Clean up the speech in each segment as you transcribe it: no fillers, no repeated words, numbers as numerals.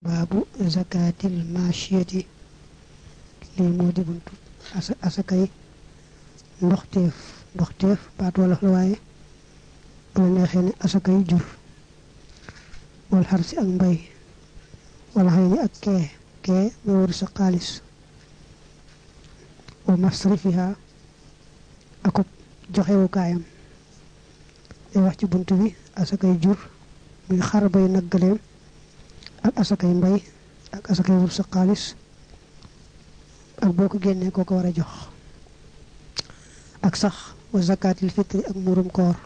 babu zakatil mashiyati li modi buntu asakay ndoxteef baat wala la waye bu neexee ne asakay jur wal harsi ak mbay wala hayni ak ke mo wër sa xaalis wa masrifiha ak joxewu kaayam day wax ci buntu bi asakay jur muy xar bay nag gëleem ak asakay mbay ak asakay wër sa xaalis ak boko génné ko wara jox ak sax wa zakatul fitri ak murum koor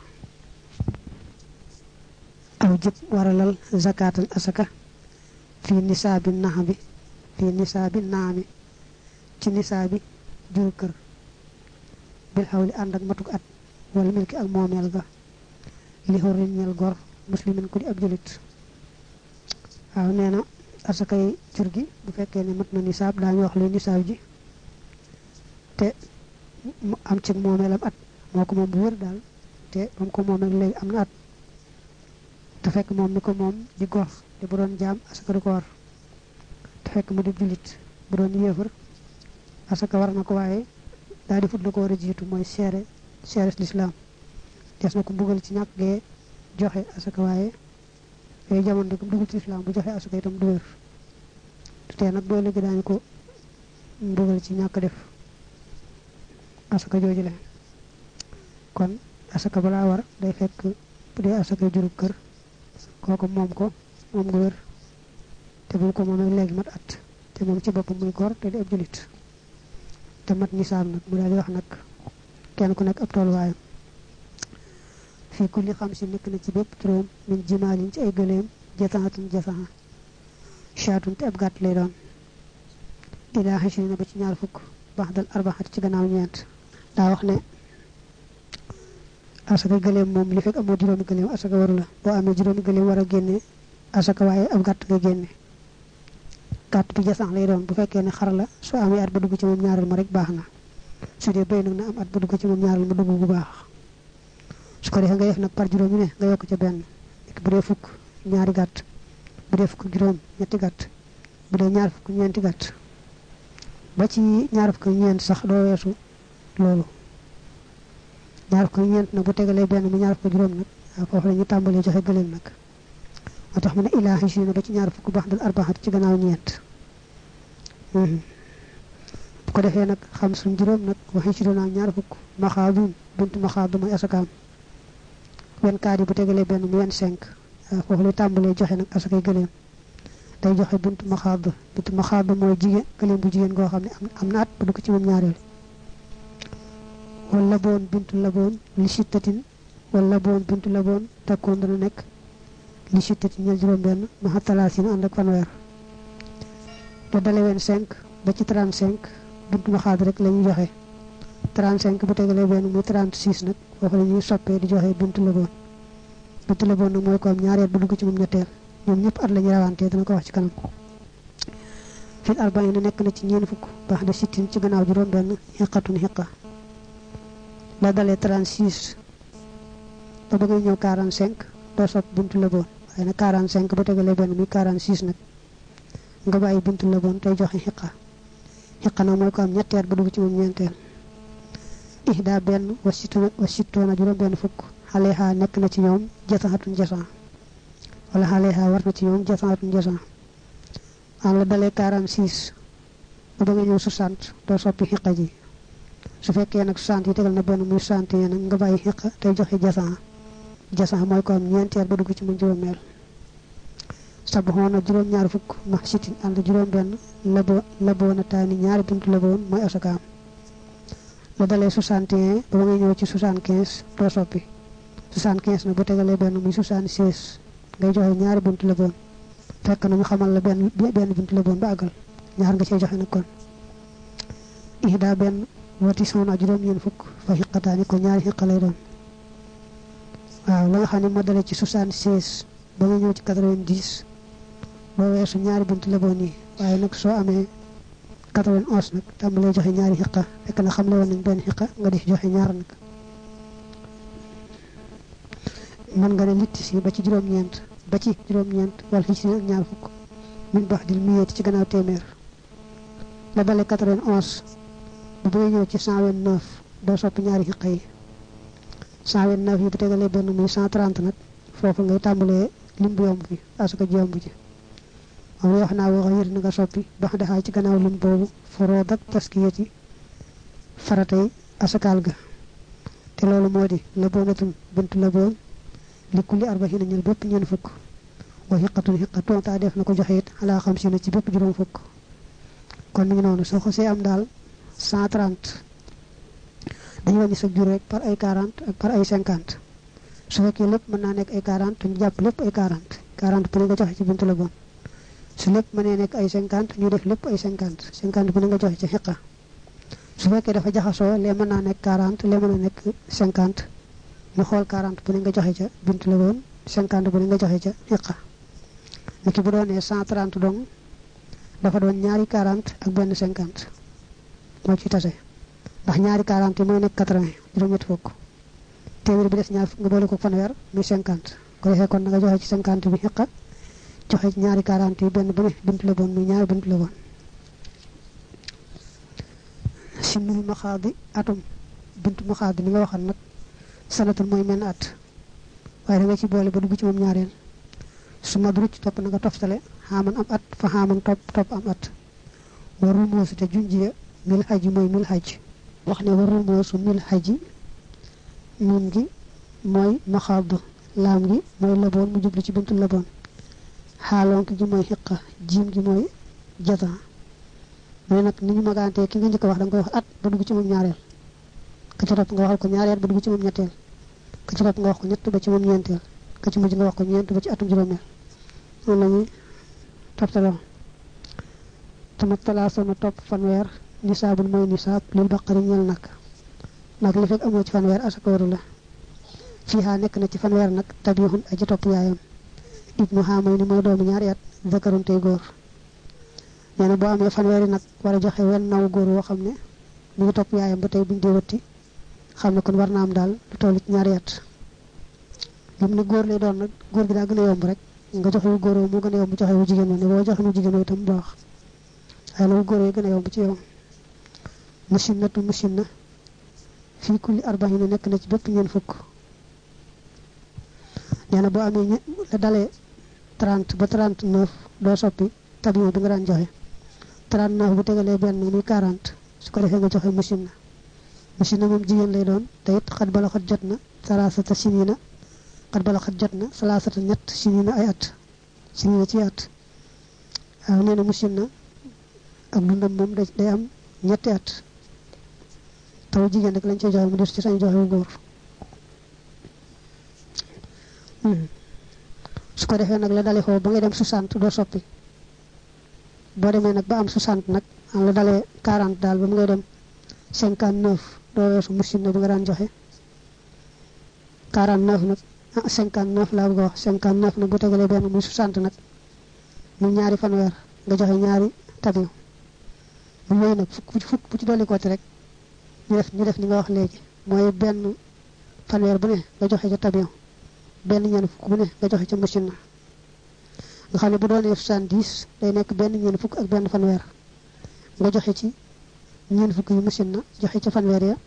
aw jib waralal zakatul asaka fi nisabin nahbi fi nisabin naami ci nisabi jur kër bil hawli and ak matuk at wala milki ak momel ga li horin ñel gor muslimin ku di ab julit waaw neena asakay jur gi bu fekkee ne mat na nisab dañu wax lu nisab ji te am ci momelam at moko mom bu wër dal te bam ko momel legi amna at te fekk mom ni ko mom di gor te bu doon jam asaka du ko war te fekk mu di julit bu doon yéefar asaka war na ko waye daal di fut la ko wara jitu moy séré l'islam dess na ko mbugal ci ñak ge joxe asaka waye ay jamono ko dugul ci islam bu joxe asaka itam du wër te nak do legi dañ ko mbugal ci ñak def asaka joju la kon asaka bala war day fekk bu dé asaka jurub kër koko mom nga wër te bu ko momé légui mat at te mom ci bopam muy gor te di ab julit te mat nisab nak mu daal wax nak kenn ku nek ab tol waayam fi kulli khamsi nek na ci bépp turum min jimalin ci ay gëleem jataatun jasaha shaatun te ab gàtt lay doon ila hashina ba ci ñaar fukk baxdal arbaxat ci gannaaw ñeent da wax ne asaka gëleem mom li fek amo juróomi gëleem asaka waru la bo amé juróomi gëleem wara génné asaka waye ab gàtt nga génné gàtt bi jasax lay doon bu fekkee ne xar la su amé at ba dugg ci mom ñaaral ma rek baxna su dé bay nak na am at ba dugg ci mom ñaaral ma dugg bu baax su ko defee nga def nak par juróomi ne nga yok ci ben bu dé fukk ñaari gàtt bu dé fukk juróom ñetti gàtt bu dé ñaar fukk ñeenti gàtt ba ci ñaar fukk ñeent sax do wessu lolu ñaar fukk ñeent na bu tégalé ben mu ñaar fukk juróom nak fofu lañu tambalé joxe gëleem nak motax mu ne ilahi shina ba ci ñaar fukk bax dal arbaxat ci gannaaw ñeent bu ko defee nak xam suñ juróom nak waxi ci doona ñaar fukk maxaadun buntu maxaadu moy asakaam wen kaadi bu tégalé ben mu 25 fofu lay tambalé joxe nak asakay gëleem day joxe buntu maxaadu moy jigéen gëleem bu jigéen go xamné amna at bu ko ci mom ñaareel wala bon buntu labon li sittatin wala bon buntu labon takkoon dana nek li sittatin ñal juroom ben ma hatalasin and ak fanwer do dalé 25 ba ci 35 buntu maxaad rek lañu joxe 35 bu tégalé ben mu 36 nak fofu lañu soppé di joxe buntu labon nak moy ko am ñaareel bu dugg ci mom ñettel ñom ñep at lañu rawanté dana ko wax ci kanam fil arba'in nek na ci ñeen fukk baax de sittin ci gannaaw juroom ben hiqatun hiqa la dalé 36 ba bëgg ñëw 45 do sopp buntu labon ay na 45 bu tégalé ben mi 46 nak nga bayyi buntu labon tay joxe hiqa na moy ko am ñettel bu dugg ci mom ñentel ihda ben wasituna juroom ben fukk haleha nek na ci ñoom jasahatun jasa wala haleha war na ci ñoom jasahatun jasa am la dalé 46 ba bëgg ñëw 60 do soppi hiqa ji su fekkee nak 60 yi tegal na ben muy 60 nak nga bayyi hiqa tay joxe jasa moy ko am ñentel ba dugg ci mu juroomel sabhona juroom ñaar fukk ma sitin and juroom ben labona tani ñaar buntu labon moy asaka la dalé 61 ba nga ñëw ci 75 do soppi 75 na bu tegalé ben muy 76 ngay joxe ñaar buntu labon fekk na ñu xamal la ben buntu labon ba agal ñaar nga ci joxe nak kon ihda ben wati sona juroom ñen fukk fa hiqataani ko ñaari hiqa lay doon waaw la nga xam ne mo dalé ci 76 ba nga ñëw ci 90 bo wessu ñaari buntu labon yi waye nak so amé 91 nak tambalé joxe ñaari hiqa fekk na xam la won nañ ben hiqa nga def joxe ñaar nak man nga ne litti ci ba ci juroom ñent wal fi ci ñaar fukk min ba'dil miyati ci gannaaw téeméer la dale 91 bu bëgg ñëw ci 129 doo soppi ñaari xiqa yi 129 yi bu tegalee benn muy 130 nag foofu ngay tàmbalee lim bu yomb bi asaka ji yomb ji moom wax naa wax yër na nga soppi bax daxaa ci gannaaw lim boobu furood ak taskiyati faratay asakaal ga te loolu moo di laboonatul buntu laboon li kulli arba'ina ñal bépp ñeen fukk wa xiqatun xiqa tontaa def na ko joxe it ala xam si na ci bépp juróom fukk kon mi ngi noonu soo xasee am daal 130 dañu wàññi sa jur rek par ay 40 ak par ay 50 su fekkee lépp mën naa nekk ay 40 ñu jàpp lépp ay 40 bu ne nga joxe ci buntu la bon su lépp mënee nekk ay 50 ñu def lépp ay 50 bu ne nga joxe ci xiqa su fekkee dafa jaxasoo lee mën naa nekk 40 lee mën naa nekk 50 ñu xool 40 bu ne nga joxe ca buntu la bon 50 bu ne nga joxe ca xiqa niki bu doonee 130 dong dafa doon ñaari 40 ak benn 50 moo ci tase ndax ñaari 40 yi mooy nekk 80 juróom-ñett fukk téeméer bi des ñaar fukk nga boole ko fanweer muy 50 ko defee kon nga joxe ci 50 bi xiqa joxe ci ñaari 40 yi benn bu ne buntu la bon muy ñaari buntu la bon simul maxaadi atum buntu maxaadi ni nga waxal nag sanatul mooy menn at waaye da nga ci boole ba dugg ci moom ñaareel su ma duruc topp na nga toftale xaaman am at fa xaaman topp am at warul moosu te junjiya mil xaji mooy mil xaj wax ne warul moosu mil xaji miim gi mooy maxaad laam gi mooy laboon mu jublu ci buntu laboon xaalonk gi mooy xiqa jiim gi mooy jata mooy nag ni ñu magantee ki nga njëkk wax da nga koy wax at ba dugg ci moom ñaareel ka ci topp nga waxal ko ñaareel ba dugg ci moom ñetteel ka ci topp nga wax ko ñett ba ci moom ñeenteel ka ci mujj nga wax ko ñeent ba ci atum juróomeel noonu la ñuy toptaloo tamat talaasona topp fanweer nisaabul mooy nisaab lil baqari ñeel nag li fekk amoo ci fanweer asaka waru la fiihaa nekk na ci fanweer nag tabixun aji topp yaayam ibnu xaamay ni mooy doomu ñaari at zakarun tey góor nee na boo amee fanweeri nag war a joxe wenn naw góor woo xam ne mu ngi topp yaayam ba tey buñ dee wëtti xam ne kon war na am daal lu toll ci ñaari at lim ne góor lay doon nag góor gi daa gën a yomb rek nga joxe wu góor moo gën a yomb joxe wu jigéen ne boo joxe wu jigéen itam baax waaye loolu góor yi gën a yomb ci yow musinnatu musinna fii kulli arba'ina nekk na ci bépp ñeen fukk nee na boo amee la dalee 30 ba 39 doo soppi tabion bi nga daan joxe 39 bu tegalee benn muy 40 su ko defee nga joxe musinna moom jigéen lay doon te it xat bala xat jot na salaasata sinina xat bala xat jot na salaasata ñett sinina ay at sinina ci at waaw nee na musinna ak dundam moom day am ñetti at taw jigéen rek lañ cee joxe mu des ci sañ joxe wu góor su ko defee nag la dale foofu ba ngay dem 60 doo soppi boo demee nag ba am 60 nag am la dalee 40 daal ba mu ngay dem 59 doo weesu musinna bi nga daan joxe 49 nag 59 laa bëgg a wax 59 nag bu tegalee benn muy 60 nag mu ñaari fanweer nga joxe ñaari tabion bu yooyu nag fukk bu ci dolli kooti rek ñu def ni nga wax léegi mooy benn fanweer bu ne nga joxe ca tabion benn ñeen fukk bu ne nga joxe ca musinna nga xam ne bu doonee 70 day nekk benn ñeen fukk ak benn fanweer nga joxe ci ñeen fukk yu musinna joxe ca fanweer ya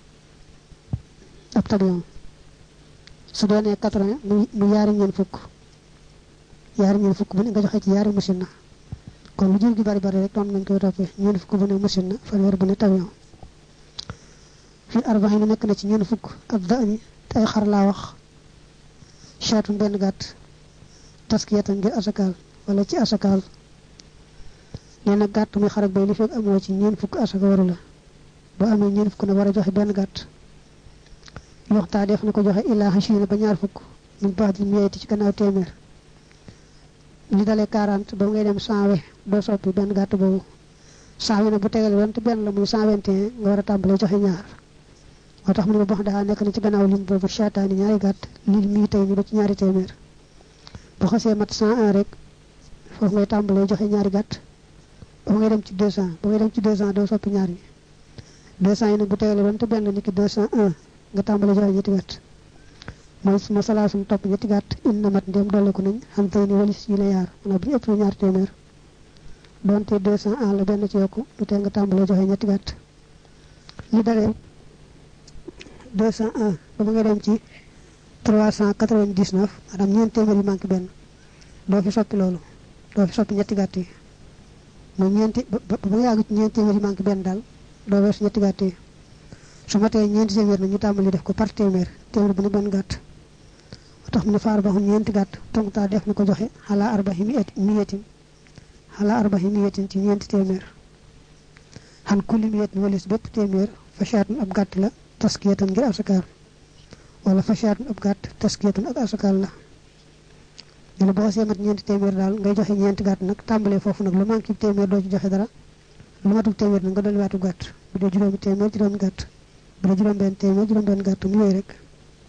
ab tabion su doonee 80 mu yaari ñeen fukk bu ne nga joxe ci yaari musinna kon lu jur gi bari rek doon ngañ koy toppee ñeen fukk bu ne musinna fanweer bu ne tabion fii arba'ina nekk na ci ñeen fukk ak da'ni te ay xar laa wax chaatun benn gàtt taskiyatan ngir asakaal wala ci asakaal nee na gàtt muy xar ak bay li fekk amoo ci ñeen fukk asaka waru la boo amee ñeen fukk nag war a joxe benn gàtt yoxtaa def na ko joxe illaa xashiina ba ñaar fukk min ba'dil mi'ati ci gannaaw téeméer li dalee 40 ba ngay dem 100 doo soppi benn gàtt boobu 100 nag bu tegal woon te benn la muy 121 nga war a tàmbalee joxe ñaar moo tax mu ne ba boo daxaa nekk na ci gannaaw lim boobu chaataani ñaari gàtt lil mii tey ni ba ci ñaari téeméer bu xasee mat 101 rek foofu ngay tàmbalee joxe ñaari gàtt ba ngay dem ci 200 ba ngay dem ci 200 doo soppi ñaar yi 200 yi nag bu tegalee woon te benn la ni ki 201 nga tàmbalee joxe ñetti gàtt mooy suma salaasum topp ñetti gàtt in na mat ndéem dolleku nañ xam tey ni walis yi la yaar mana bu ñu ëpp ñaari téeméer donte 201 la benn ci yokku du tee nga tàmbalee joxe ñetti gàtt li dalee 201 ba nga dem ci 399 maanaam ñeent téeméer yu manqué benn doo fi soppi loolu doo fi soppi ñetti gàtt yi mooy ñeenti ba nga yàgg ci ñeent téeméer yu manqué benn daal doo weesu ñetti gàtt yi su ma tee ñeenti téeméer na ñu tàmbali def ko par téeméer bu ne benn gàtt moo tax mu ne fa arbaxun ñeenti gàtt tongtaa def na ko joxe xalaa arbaxi miyetin ci ñeenti téeméer xan kulli miyetin walis bépp téeméer fashaatun ab gàtt la taskiyatan ngir asakaar wala fashaatun ab gàtt taskiyatan ak asakaar la dina boo xasee mat ñeenti téeméer daal ngay joxe ñeenti gàtt nag tàmbalee foofu nag lu manqué téeméer doo ci joxe dara lu matub téeméer nag nga dolliwaatu gàtt bu dee juróomi téeméer juróomi gàtt bu dee juróom-benn téeméer juróom-benn gàtt mu yooyu rek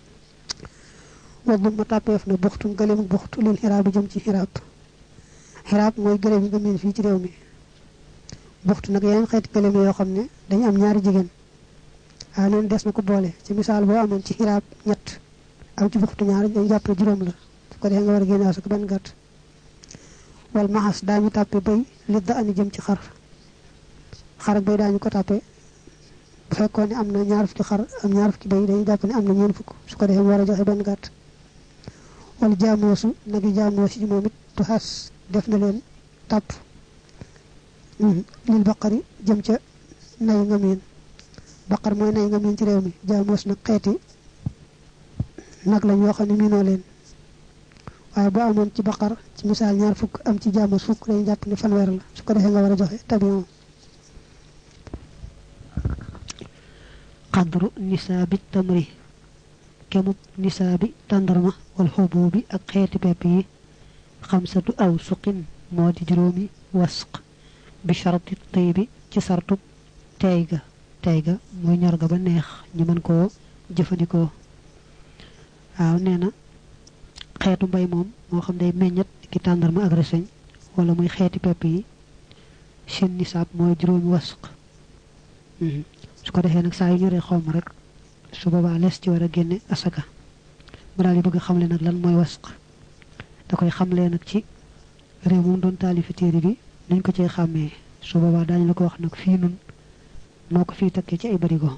wala ma tàppeef na buxtu gëleemu buxtu lil xiraab bi jëm ci xiraab mooy gëleem yi nga miin fii ci réew mi buxtu nag yeneen xeeti gëleem yoo xam ne dañu am ñaari jigéen waaw leen des na ko boole ci misaal boo amoon ci xiraab ñett am ci buxtu ñaar dañu jàpp ne juróom la su ko defee nga war a génne asaka benn gàtt wal maxas daañu tàppe bay li da ani jëm ci xar ak bay daañu ko tàppe bu fekkoon ne am na ñaar fukki xar am ñaar fukki bay dañuy jàpp ne am na ñeen fukk su ko defee mu war a joxe benn gàtt wala jaamoosu nagi jaamoos yi moom it tu xas def na leen tàpp lil baqari jëm ca nay nga miin baqar mooy nay nga miin ci réew mi jaamoos nag xeeti nag lañ yoo xam ne miinoo leen waaye boo amoon ci baqar ci misaal ñaar fukk am ci jaamoos fukk dañuy jàpp ne fanweer la su ko defee nga war a joxe tabion qadru nisaabi tamri kemub nisaabi tàndarma wal xubuubi ak xeeti pepp yi xamsatu aw suqin moo di juróomi wasq bi sharti tey bi ci sartu teey ga mooy ñor ga ba neex ñu mën koo jëfandikoo waaw nee na xeetu mbay moom moo xam day meññat ki tàndarma ak reseñ wala muy xeeti pepp yi seen nisaab mooy juróomi wasq su ko defee nag saa yu ñoree xawma rek su boobaa lees ci war a génne asaka mu daal di bëgg xamle nag lan mooy wasq da koy xamlee nag ci réew moom doon taalifi téere bi nuñ ko cee xàmmee su boobaa daañu la ko wax nag fii nun noo ko fii takkee ci ay barigo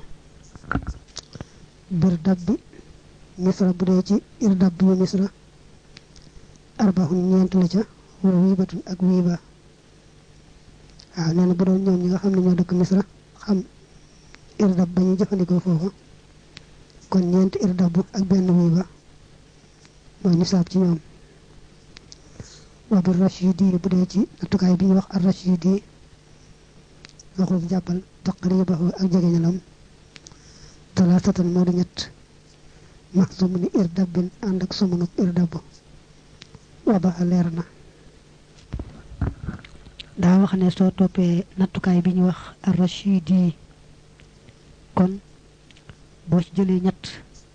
bir dab bi misra bu dee ci ir dab bi misra arbaxun ñeent la ca wa wiibatun ak wiiba waaw nee na bu doon ñoom ñi nga xam ne ñoo dëkk misra xam irdab ba ñuy jëfandikoo foofu kon ñeent irdabu ak benn wiiba mooy nisaab ci ñoom wa bir rashidi bu dee ci nattukaay bi ñuy wax ar rashidi waxul jàppal taqribahu ak jegeñalam talaatatan moo di ñett maxsum ni irdabin ànd ak sumunub irdabu wadaxa leer na daa wax ne soo toppee nattukaay bi ñu wax ar rashidi kon boo ci jëlee ñett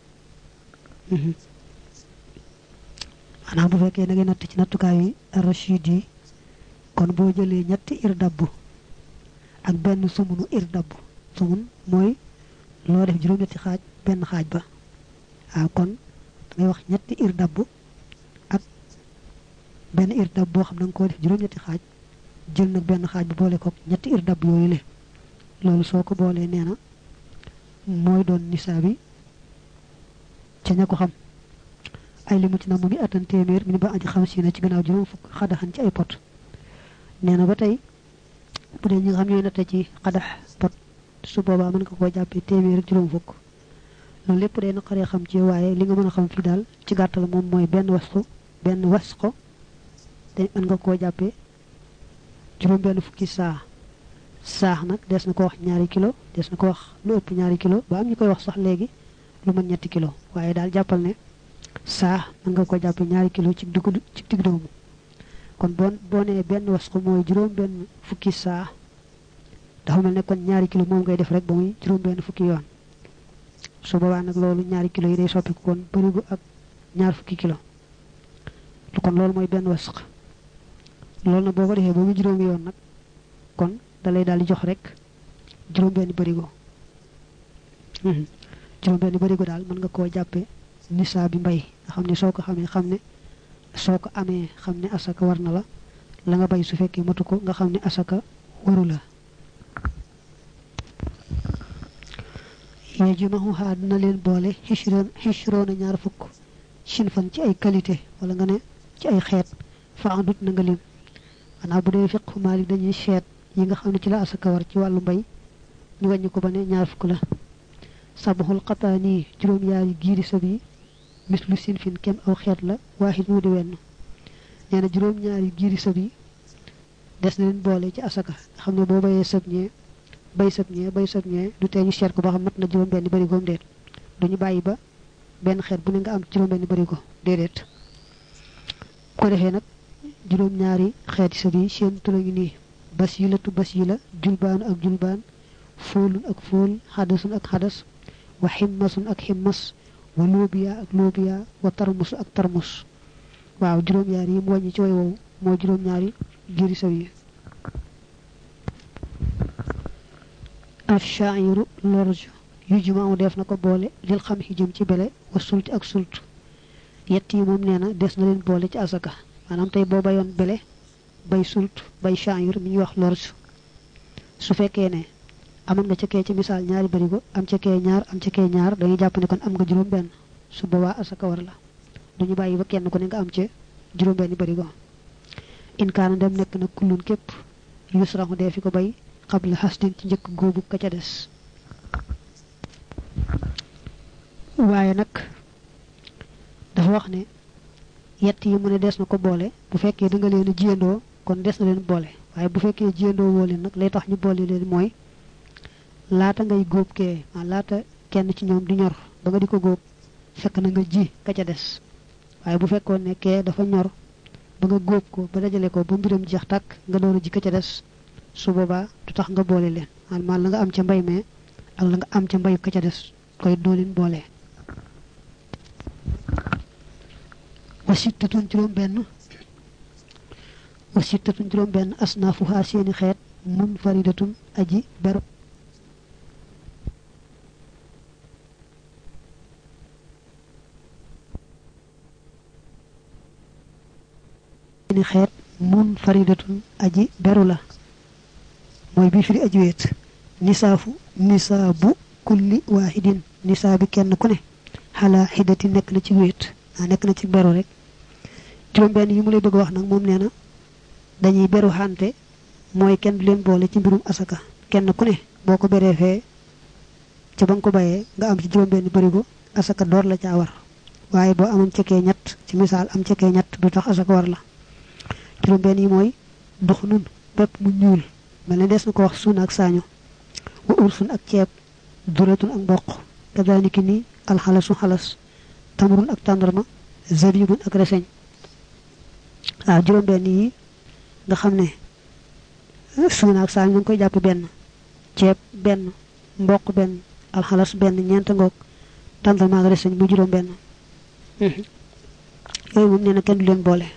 xanaa bu fekkee da ngay natt ci nattukaay yi ar-rashidi kon boo jëlee ñetti irdabbu ak benn sumunu irdabbu sumun mooy loo def juróom-ñetti xaaj benn xaaj ba waaw kon da ngay wax ñetti irdabbu ak benn irdab boo xam da nga koo def juróom-ñetti xaaj jël nag benn xaaj bu boole ko ñetti irdab yooyu le loolu soo ko boolee nee na mooy doon nisaa bi ca ña ko xam ay limu ci na mu mi atan téeméer mi ni ba aji xam si na ci gannaaw juróom fukk xadaxan ci ay pot nee na ba tey bu dee ñi nga xam ñooy natte ci xadax pot su boobaa mën nga koo jàppee téeméer ak juróom fukk loolu lépp day naqaree xam ci waaye li nga mën a xam fii daal ci gàttal moom mooy benn wasqo te mën nga koo jàppee juróom benn fukki saax nag des na ko wax ñaari kilo des na ko wax lu ëpp ñaari kilo ba am ñu koy wax sax léegi lu mën ñetti kilo waaye daal jàppal ne mën nga ko jàppee ñaari kilo ci digg doomu kon boo nee benn wasqu mooy juróom benn fukki dafa mel ne kon ñaari kilo moom ngay def rek ba muy juróom benn fukki yoon su boobaa nag loolu ñaari kilo yi day soppiku kon bërigu ak ñaar fukki kilo kon loolu mooy benn wasq loolu nag boo ko defee ba muy juróomi yoon nag kon dalay daal di jox rek juróom benn bërigo daal mën nga koo jàppe nisaa bi mbay nga xam ne soo ko xamee xam ne soo ko amee xam ne asaka war na la la nga bay su fekkee matu ko nga xam ne asaka waru la yajma'uha dina leen boole xishroona ñaar fukk sinfan ci ay qualité wala nga ne ci ay xeet faandut na nga lim xanaa bu dee fiqhu Maalik dañuy seet yi nga xam ne ci la asaka war ci wàllu mbay ñu wàññi ko ba ne ñaar fukk la sabaxul xataani juróom-yaari giiri sab yi mislu sinfin kem aw xeet la waaxit mu di wenn nee na juróom-ñaari giiri sab yi des na leen boole ci asaka nga xam ne boo bayee sab ñee bay sab ñee du tee ñu seet ko ba xam mat na juróom benn barigoom déet duñu bàyyi ba benn xeet bu ne nga am juróom benn barigo déedéet bu ko defee nag juróom-ñaari xeeti sab yi seen tura ngi nii bas yi la julbaanu ak julbaan fóolun ak fóol xadasun ak xadas wa ximmasun ak ximmas wa loobiya ak loobiya wa tarmus ak tarmus waaw juróom-ñaari yi mu wàññi ci way woowu moo juróom-ñaari giiri saw yi ash-sha'iru lorju yujma'u def na ko boole lil xam xi jëm ci bele wa sulti ak sult yett yi moom nee na des na leen boole ci asaka maanaam tey boo bayoon bele bay sult bay sha'ir mi ñuy wax lorju su fekkee ne amoon nga ca kee ci misaal ñaari barigo am ca kee ñaar dañuy jàpp ne kon am nga juróom benn su boobaa asaka war la duñu bàyyi ba kenn ku ne nga am ca juróom benn barigo in kaana dem nekk na kullun képp yusrahu dee fi ko bay xabla xasdin ci njëkk góobu ka ca des waaye nag dafa wax ne yett yi mu ne des na ko boole bu fekkee da nga leen jiyandoo kon des na leen boole waaye bu fekkee jiyandoo woo leen nag lay tax ñu boole leen mooy laata ngay góob kee laata kenn ci ñoom di ñor ba nga di ko góob fekk na nga ji ka ca des waaye bu fekkoon ne kee dafa ñor ba nga góob ko ba dajale ko ba mbiram jeex tàkk nga door a ji ka ca des su boobaa du tax nga boole leen maanaam la nga am ca mbay mee ak la nga am ca mbayu ka ca des koy doo leen boole wasittatun juróom benn asnaafuha seeni xeet mun faridatun aji beru seeni xeet mun faridatun aji beru la mooy bi firi aji weet nisaabu kulli waahidin nisaabi kenn ku ne xalaa xidati nekk na ci weet nekk na ci beru rek juróom benn yi mu lay bëgg wax nag moom nee na dañuy beru xante mooy kenn du leen boole ci mbirum asaka kenn ku ne boo ko beree fee ca ba nga ko bayee nga am ci juróom benn barigo asaka door la caa war waaye boo amoon cekee ñett ci misaal am cekee ñett du tax asaka war la juróom benn yi mooy dux nun bépp mu ñuul mel ne des na ko wax suuna ak saaño wa ursun ak ceeb duratun ak mboq kadaaliki ni alxalasu xalas tamrun ak tàndarma zabibun ak reseñ waaw juróom benn yi nga xam ne suuna ak saaño ñu ngi koy jàpp benn ceeb benn mboq benn alxalas benn ñeent ngoog tàndarma ak reseñ muy juróom benn yooyu moom nee na kenn du leen boole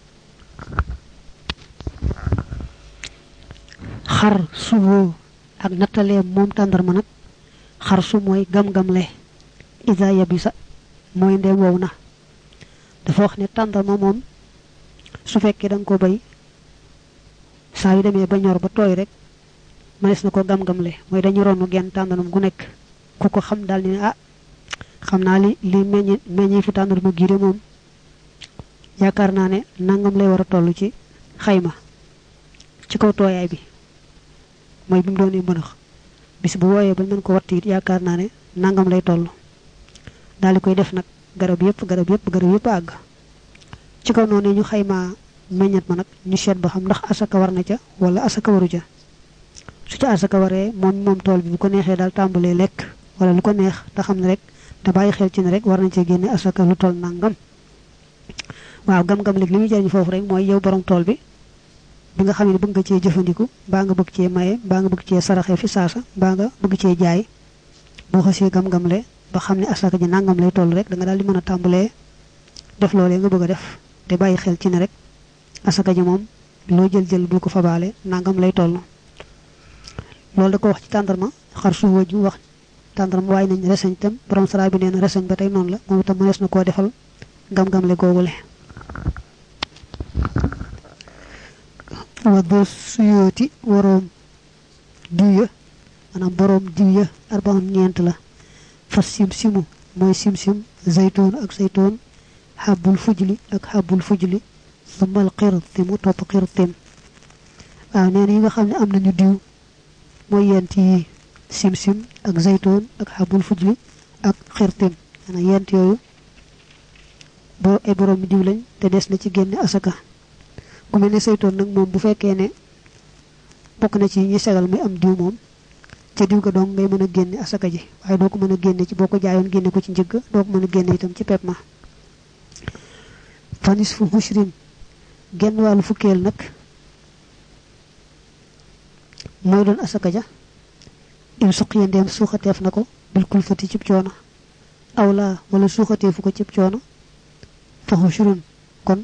xar suwoo ak nattalee moom tàndarma nag xar su mooy gam-gamle isa yabisa mooy ndeem wow na dafa wax ne tàndarma moom su fekkee da nga ko bay saa yu demee ba ñor ba tooy rek mënees na ko gam-gamle mooy dañu ronu genn tàndarma gu nekk ku ko xam daal ni ne xam naa li meññi fu tàndarma giire moom yaakaar naa ne nangam lay war a toll ci xayma ci kaw tooyaay bi mooy bi mu doonee mënax bis bu wooyee ba mën ko watt it yaakaar naa ne nangam lay toll daal di koy def nag garab yëpp àgg ci kaw noonu ñu xaymaa meññat ma nag ñu seet ba xam ndax asaka war na ca wala asaka waru ca su ca asaka waree moom tool bi bu ko neexee daal tàmbalee lekk wala lu ko neex te xam ne rek te bàyyi xel ci ne rek war nañ cee génne asaka lu toll nangam waaw gam-gam léegi li muy jëriñ foofu rek mooy yow borom tool bi nga xam ne bëgg nga cee jëfandiku mbaa nga bëgg cee maye mbaa nga bëgg cee saraxee fi saasa mbaa nga bëgg cee jaay boo xasee gam-gamle ba xam ne asaka ji nangam lay toll rek da nga daal di mën a tàmbalee def loolee nga bëgg a def te bàyyi xel ci ne rek asaka ji moom loo jël bu ko fabaale nangam lay toll loolu da ko wax ci tàndarma xar suufa ju wax tàndarma waaye nañ reseñ tam borom sara bi nee na reseñ ba tey noonu la moom itam mënees na koo defal gam-gamle googule wa do suyoti worom diya manam borom diya arba'un ñent la fa simsimu moy simsim zaytun ak zaytun habul fujli ak habul fujli sumal qirtim top qirtim neena yi nga xamne am nañu diw moy yenti simsim ak zaytun ak habul fujli ak qirtim ana yent yoyu bo ay borom diw lañ te dess na ci genn asaka ku melni zaytun nak mom bu fekke ne bok na ci ñi segal muy am diw mom ci diw ga dong ngay mëna genn asaka ji waye doko mëna genn ci boko jaayon genn ko ci njëg doko mëna genn itam ci pep ma fanis fu hushrin genn walu fukel nak moy doon asaka ja im suqiya ndem suxateef nako bil kulfati ci ciona awla wala suxateefu ko ci ciona fa hushrin kon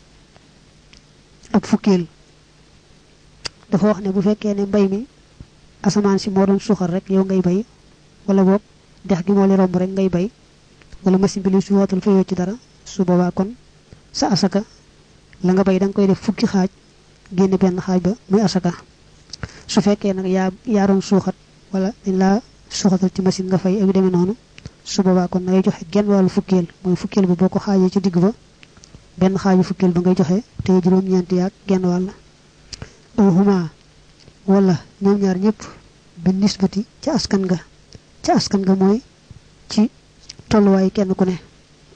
ak fukel dafa wax ne bu fekkee ne mbay mi asaman si mo doon suxal rek yow ngay bay wala bok dex gi mo li romb rek ngay bay wala machine bi li suwatul fa ci dara su boba kon sa asaka la nga bay dang koy def fukki xaj genn ben xaj ba muy asaka su fekkee nak ya doon suxat wala illa suxatul ci machine nga fay ak demé nonu su boba kon ngay joxe genn walu fukkel moy fukkel bu boko xajé ci digg ba ben xaju fukkel ba ngay joxe te juroom ñent yak genn wal huma wala ñoom ñaar ñepp bi nisbati ci askan nga moy ci tolluwaay kenn ku ne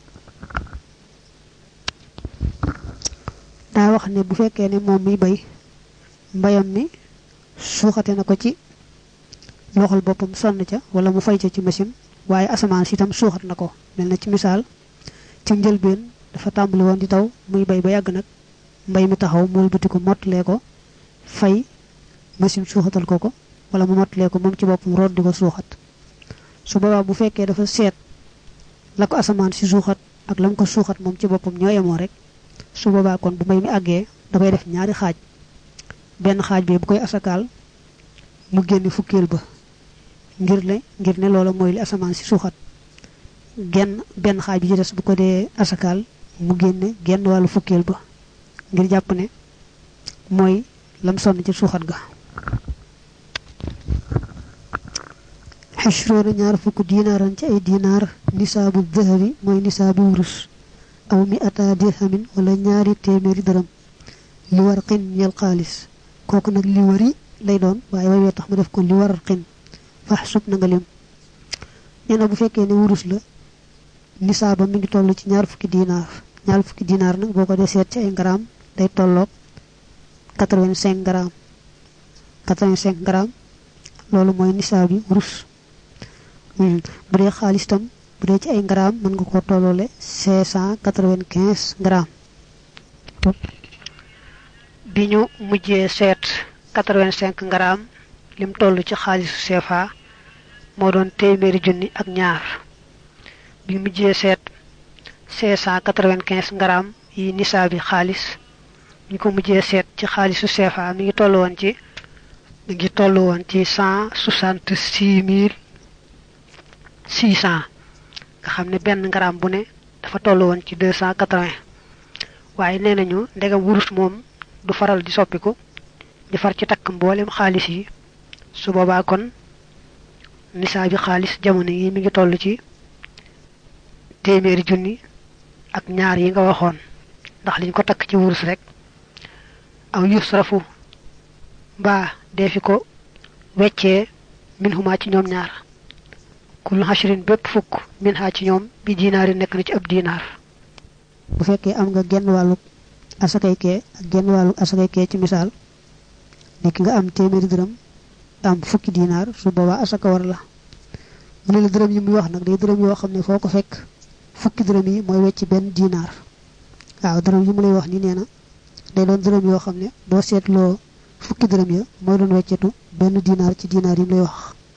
da wax ne bu fekkee ne moom mi bay mbayam mi suxate na ko ci loxol boppam sonn ca wala mu fay ca ci machine waaye asamaan si tam suxat na ko mel na ci misaal ci njëlbeen dafa tàmbali woon di taw muy bay ba yàgg nag mbay mi taxaw mu wëlbati ko mottalee ko fay machine suxatal ko wala mu mottalee ko moom ci boppam root di ko suxat su boobaa bu fekkee dafa seet la ko asamaan si suxat ak lam ko suxat moom ci boppam ñoo yemoo rek su boobaa kon bu mbay mi àggee da koy def ñaari xaaj benn xaaj bi bu koy asakaal mu génn fukkeel ba ngir ne loola mooy li asamaan si suxat benn xaaj bi ci des bu ko dee asakaal mu génne genn wàllu fukkeel ba ngir jàpp ne mooy lam sonn ci suxat ga xashroona ñaar fukk dinaaran ci ay dinaar nisaabu dhahabi mooy nisaabu wurus aw mi ata dirhamin wala ñaari téeméeri dërëm li warqin ñel xaalis kooku nag li wari lay doon waaye way tax mu def ko li warqin fahsub na nga lim neena bu fekkee ne wurus la nisaaba mi ngi toll ci ñaar fukki dinaar nag boo ko dee seet ci ay gram day tolloog 85 gram loolu mooy nisaabi wurus bu dee xaalis tam bu dee ci ay gram mën nga ko tolloole 695 gram bi ñu mujjee seet 85 gram lim tollu ci xaalisu CFA moo doon téeméeri junni ak ñaar bi mujjee seet 695 gram yi nisaabi xaalis ñu ko mujjee seet ci xaalisu CFA mi ngi tollu woon ci 166600 nga xam ne benn gram bu ne dafa tollu woon ci 280 waaye nee nañu ndegam wurus moom du faral di soppiku di far ci takk mboolem xaalis yi su boobaa kon nisaabi xaalis jamono yi mi ngi toll ci téeméeri junni ak ñaar yi nga waxoon ndax liñ ko takk ci wurus rek aw yusrafu ba defi ko weccee min huma ci ñoom ñaar kul hashrin bépp fukk min ha ci ñoom bi dinaari nekk na ci ab dinaar bu fekkee am nga genn wàllu asakay kee ak genn wàllu asakay kee ci misaal nekk nga am téeméeri dërëm am fukki dinaar su boobaa asaka war la mu ne la dërëm yi muy wax nag day dërëm yoo xam ne foo ko fekk fukki dërëm yi mooy wecc benn dinaar waaw dërëm yi mu lay wax ni nee na day doon dërëm yoo xam ne boo seetloo fukki dërëm ya mooy doon weccetu benn dinaar ci dinaar yi mu lay wax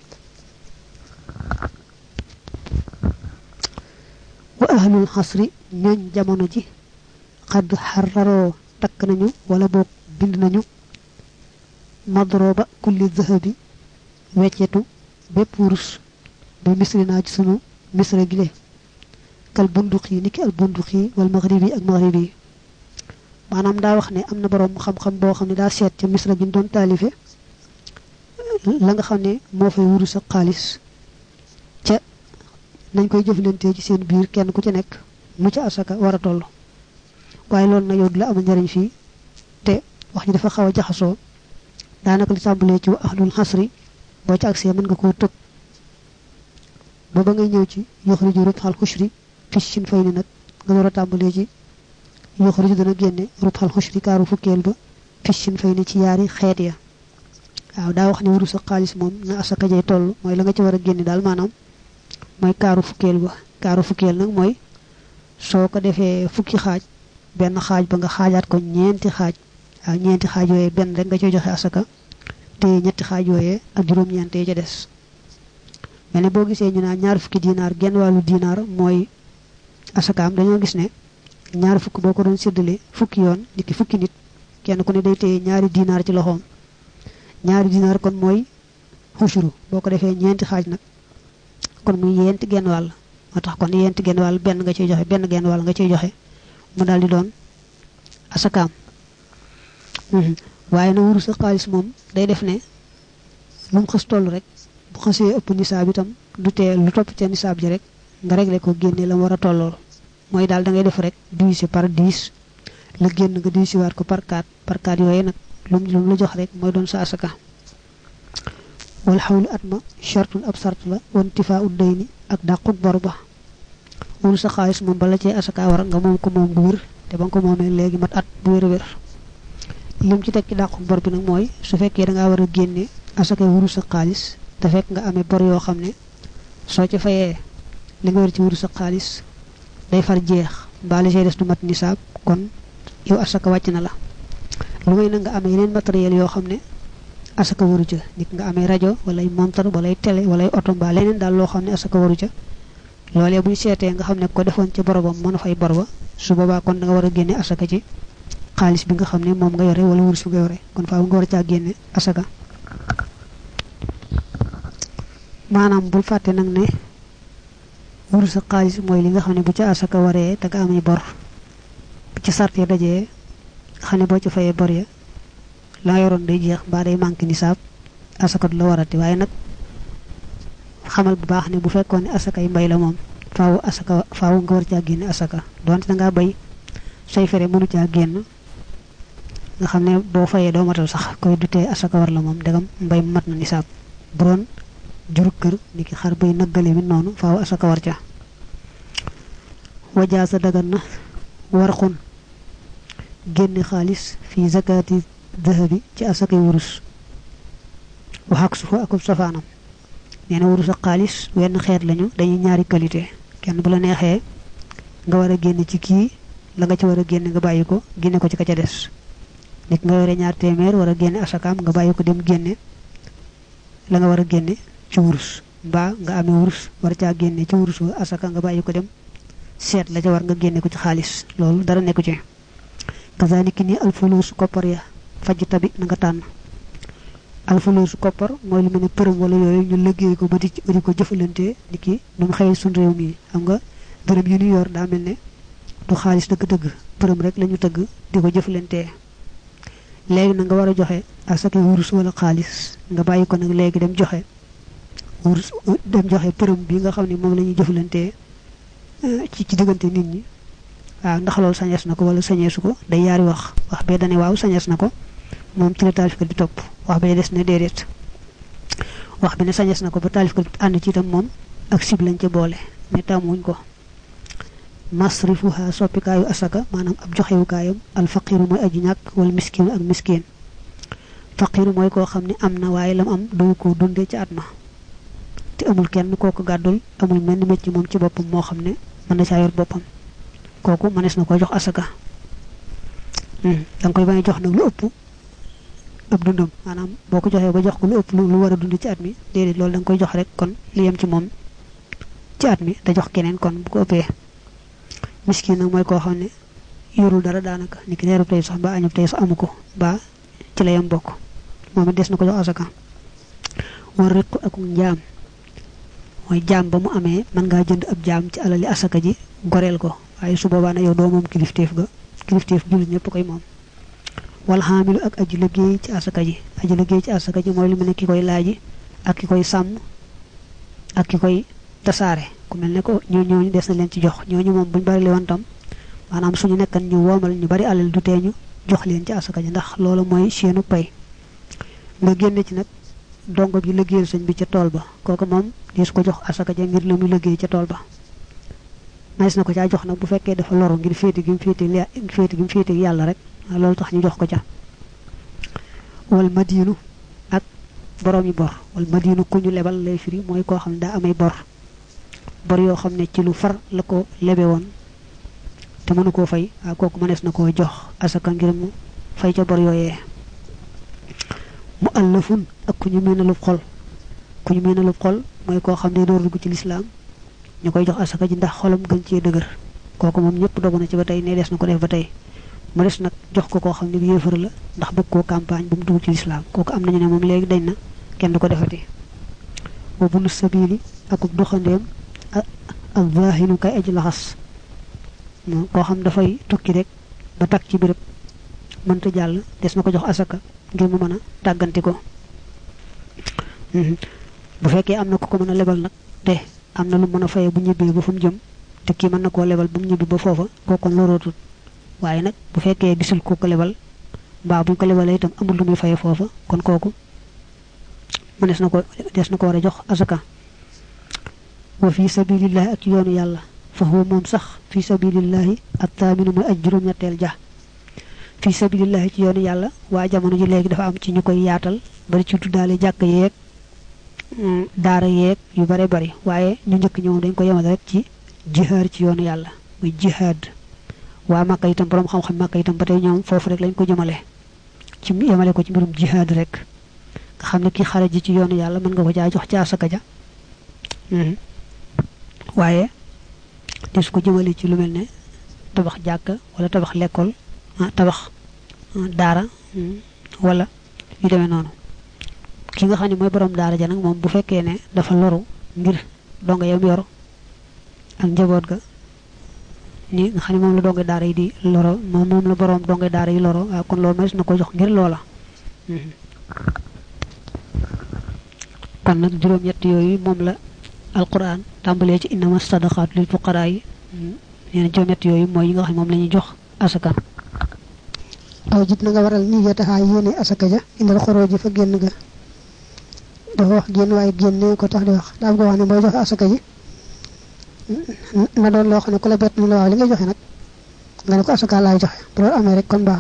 wa ahlul xasri ñooñ jamono ji xadd xararoo takk nañu wala boog bind nañu madroba kulli dhahabi weccetu bépp wurus bi misri naa ci sunu misra gile kal bunduqi niki al bunduqi wal maghribi ak maghribi maanaam daa wax ne am na borom xam-xam boo xam ne daa seet ca misra gi ñu doon taalife la nga xam ne moo fay wurus ak xaalis ca nañ koy jëflantee ci seen biir kenn ku ci nekk nu ca asaka war a toll waaye loolu nag yow du la amal njariñ fii te wax ji dafa xaw a jaxasoo daanaka li tàmbalee ci ahlul xasri boo ci agsee mën nga koo tëb ba ngay ñëw ci yoxriju rubxal xushri fishin fay ni nag nga war a tàmbalee ci yoxriju dana génne rubxal xushri kaaru fukkeel ba fishin fay ni ci yaari xeet ya waaw daa wax ne wurus ak xaalis moom na asaka jay toll mooy la nga ci war a génne daal maanaam mooy kaaru fukkeel ba kaaru fukkeel nag mooy soo ko defee fukki xaaj benn xaaj ba nga xaajaat ko ñeenti xaaj waaw ñeenti xaaj yooyee benn rek nga ciy joxe asaka te ñetti xaaj yooyee ak juróom-ñeent yi ca des mel ne boo gisee ñu naan ñaar fukki dinaar genn wàllu dinaar mooy asakaam dañoo gis ne ñaar fukk boo ko doon séddale fukki yoon nit ki fukki nit kenn ku ne day téye ñaari dinaar ci loxoom ñaari dinaar kon mooy xushuru boo ko defee ñeenti xaaj nag kon muy yenti genn wàll moo tax kon yenti genn wàll benn nga ciy joxe benn genn wàll nga ciy joxe mu daal di doon asakaam waaye na wurus ak xaalis moom day def ne lu mu xës toll rek bu xësee ëpp nisaab itam du tee lu topp ca nisaab ji rek nga réglé ko génne la mu war a tollool mooy daal da ngay def rek diviser par 10 la génn nga diviser waat ko par 4 yooyu nag lu mu la jox rek mooy doon sa asaka wal xawlu at ma chartun ab sart la wan tifaa ud day ni ak dàquk bor ba wurus ak xaalis moom bala cee asaka war nga moom ko moom bu wér te ba nga ko moomee léegi mat at bu wér lim ci teg ci dàquk bor bi nag mooy su fekkee da ngaa war a génne asaka wurus ak xaalis te fekk nga amee bor yoo xam ne soo ci fayee li nga war ci wurus ak xaalis day far jeex mbaa li see des du mat nisaab kon yow asaka wàcc na la lu may na nga amee yeneen matériel yoo xam ne asaka waru ca nit nga amee rajo walay montar walay télé walay oto mbaa leneen daal loo xam ne asaka waru ca loolee buñ seetee nga xam ne ko defoon ca borobam mën a fay bor ba su boobaa kon da nga war a génne asaka ci xaalis bi nga xam ne moom nga yore wala wurus bi nga yore kon faaw nga war a caa génne asaka maanaam bul fàtte nag ne wurus ak xaalis mooy li nga xam ne bu ca asaka waree te nga amee bor bu ci sart yi dajee xam ne boo ci fayee bor ya la nga yoroon day jeex mbaa day manqué nisaab asaka du la warati waaye nag xamal bu baax ne bu fekkoon ne asaka yi mbay la moom faaw nga war caa génne asaka donte da ngaa bay say fere mënu caa génn nga xam ne boo fayee doo matal sax koy dutee asaka war la moom dagam mbay mat na nisaab bu doon jurug kër ni ki xar bay naggale mi noonu faaw asaka war ca wajaasa dagan na warxun génne xaalis fii zakati dahabi ci asakay wurus waxak sufa akub safaanam nee na wurus ak xaalis wenn xeet lañu dañuy ñaari qualité kenn bu la neexee nga war a génne ci kii la nga ci war a génne nga bàyyi ko génne ko ci ka ca des nit nga yore ñaar téeméer war a génne asakaam nga bàyyi ko dem génne la nga war a génne ci wurus mbaa nga amee wurus war caa génne ci wurus wa asaka nga bàyyi ko dem seet la ca war nga génne ko ci xaalis loolu dara nekku ci kazaliki ni alfulus koppar ya faj tabi na nga tànn alfulus koppar mooy lu mel ne përëm wala yooyu ñu liggéey ko ba di ko jëfalante ni ki nu mu xëyee suñ réew mi xam nga dërëm yu ñu yor daa mel ne du xaalis dëgg-dëgg përëm rek la ñu tëgg di ko jëfalante léegi na nga war a joxe asaka wurus wala xaalis nga bàyyi ko nag léegi dem joxe wurus dem joxe përëm bi nga xam ne moom la ñuy jëfalante ci diggante nit ñi waaw ndax loolu sañees na ko wala sañeesu ko day yaari wax bee dane waaw sañees na ko moom ci la taalifkat bi topp wax bi des na déedéet wax bi ne sañees na ko ba taalifkat bi ànd ci itam moom ak sib lañ ca boole ne tàmmuñ ko masrifuha soppikaayu asaka maanaam ab joxewukaayam alfaqiru mooy aji ñàkk wala miskinu ak miskin faqiru mooy koo xam ne am na waaye lam am doyu ko dunde ci at ma te amul kenn koo ko gàddul amul mel ni mécc moom ci boppam moo xam ne mën na caa yor boppam kooku mënees na ko jox asaka da nga koy bañ a jox nag lu ëpp ab dundam maanaam boo ko joxee ba jox ko lu ëpp lu war a dund ci at mi déedéet loolu da nga koy jox rek kon li yem ci moom ci at mi da jox keneen kon bu ko ëppee miskin nag mooy koo xam ne yorul dara daanaka ni ki reerub tey sax ba añub tey sax amu ko ba ci la yem bokk moom it des na ko jox asaka war riq ak njaam mooy jaam ba mu amee mën ngaa jënd ab jaam ci alali asaka ji goreel ko waaye su boobaa na yow doo moom kilifteef ga kilifteef jullit ñëpp koy moom wal xaamilu ak aji liggéey ci asaka ji mooy lu mel ne ki koy laaji ak ki koy sàmm ak ki koy tasaare ku mel ne ko ñooñu des na leen ci jox ñooñu moom buñ bari li woon tam maanaam suñu nekkan ñu woomal ñu bari alal du tee ñu jox leen ci asaka ji ndax loolu mooy seenu pay nga génne ci nag dongo bi liggéeyal sëñ bi ca tool ba kooku moom di su ko jox asaka ja ngir la mu liggéey ca tool ba mays na ko caa jox nag bu fekkee dafa loru ngir féete gi mu féete yàlla rek loolu tax ñu jox ko ca wal madiinu ak borom yi bor wal madiinu ku ñu lebal lay firi mooy koo xam ne daa amay bor yoo xam ne ci lu far la ko lebe woon te mënu koo fay waaw kooku mënees na koo jox asaka ngir mu fay ca bor yooyee mu allafun ak ku ñu meenalub xol mooy koo xam ne door dugg ci lislaam ñu koy jox asaka ji ndax xolam gën cee dëgër kooku moom ñëpp dogu na ci ba tey ne des na ko def ba tey mu des nag jox ko koo xam ne bi yéefar la ndax bëgg koo campagne bu mu dugg ci lislaam kooku am nañu ne moom léegi dañ na kenn du ko defati wa bunu sabili akub doxandeem ak zaahinu kay aji laxas koo xam dafay tukki rek ba tag ci béréb mënta jàll des na ko jox asaka ngir mu mën a tàgganti ko bu fekkee am na ku ko mën a lebal nag te am na lu mën a faye bu ñibbee ba fu mu jëm te kii mën na koo lebal ba mu ñibbi ba foofa kooku lorootul waaye nag bu fekkee gisul ku ko lebal mbaa buñ ko lebalee itam amul lu muy faye foofa kon kooku des na ko war a jox asaka wa fi sabilillahi ak ci yoonu yàlla fa huwa moom sax fi sabilillahi ak taaminu mooy aj juróom-ñetteel ja fi sabilillahi ci yoonu yàlla waa jamono ji léegi dafa am ci ñu koy yaatal bari ci tuddaale jàkk yeeg daara yeeg yu bare bari waaye ñu njëkk ñëw dañ ko yemal rek ci jihaad ci yoonu yàlla muy jihaad waa Makka itam borom xam-xam Makka itam ba tey ñoom foofu rek lañ ko jëmale ci yemale ko ci mbirum jihaad rek nga xam ne ki xare ji ci yoonu yàlla mën nga ko caa jox ci asaka ja waaye des ko jëmale ci lu mel ne tabax jàkka wala tabax lekkool tabax daara wala yu demee noonu ki nga xam ne mooy borom daara ja nag moom bu fekkee ne dafa loru ngir donga yam yor ak njaboot ga ni nga xam ne moom la donga daara yi di loro moom la borom donga daara yi loro waaw kon loolu mas na ko jox ngir loola kon nag juróom-ñett yooyu moom la alquran tàmbalee ci innama sadaqaatu lil fuqaraa yi nee na juróom-ñett yooyu mooy yi nga xam ne moom la ñuy jox asaka aw jit na nga waral nii ya taxaa yéene asaka ja indal xoroo ji fa génn ga dafa wax génn waaye génne ko tax di wax daa ko wax ne booy joxe asaka ji na doon loo xam ne ku la bett ni la waaw li ngay joxe nag nga ne ko asaka laay joxe bu loolu amee rek kon baax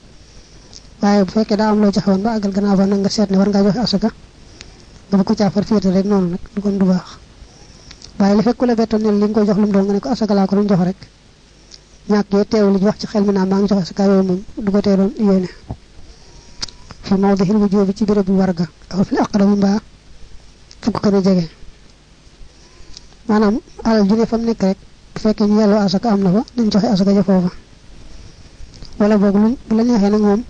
na waaye bu fekkee daa am loo joxe woon ba àggal gannaaw ba nag nga seet ne war ngaa joxe asaka nga ko caafar féetal rek noonu nag du kon du baax waaye li fekk ku la bettoon ne li nga koy jox lu mu doon nga ne ko asaka laa ko doon jox rek ñàkk yee teewul li wax ci xel mi naa maa ngi joxe asaka yooyu moom du ko tee doon yéene fi mawdihil wujubi ci béréb bu warga aw fi aqrabi mbaa fu ko gën a jege maanaam alal ju ne fa mu nekk rek bu fekkee ñu yelloo asaka am na fa dañ joxe asaka ja foofa wala boog lu bu la neexee nag moom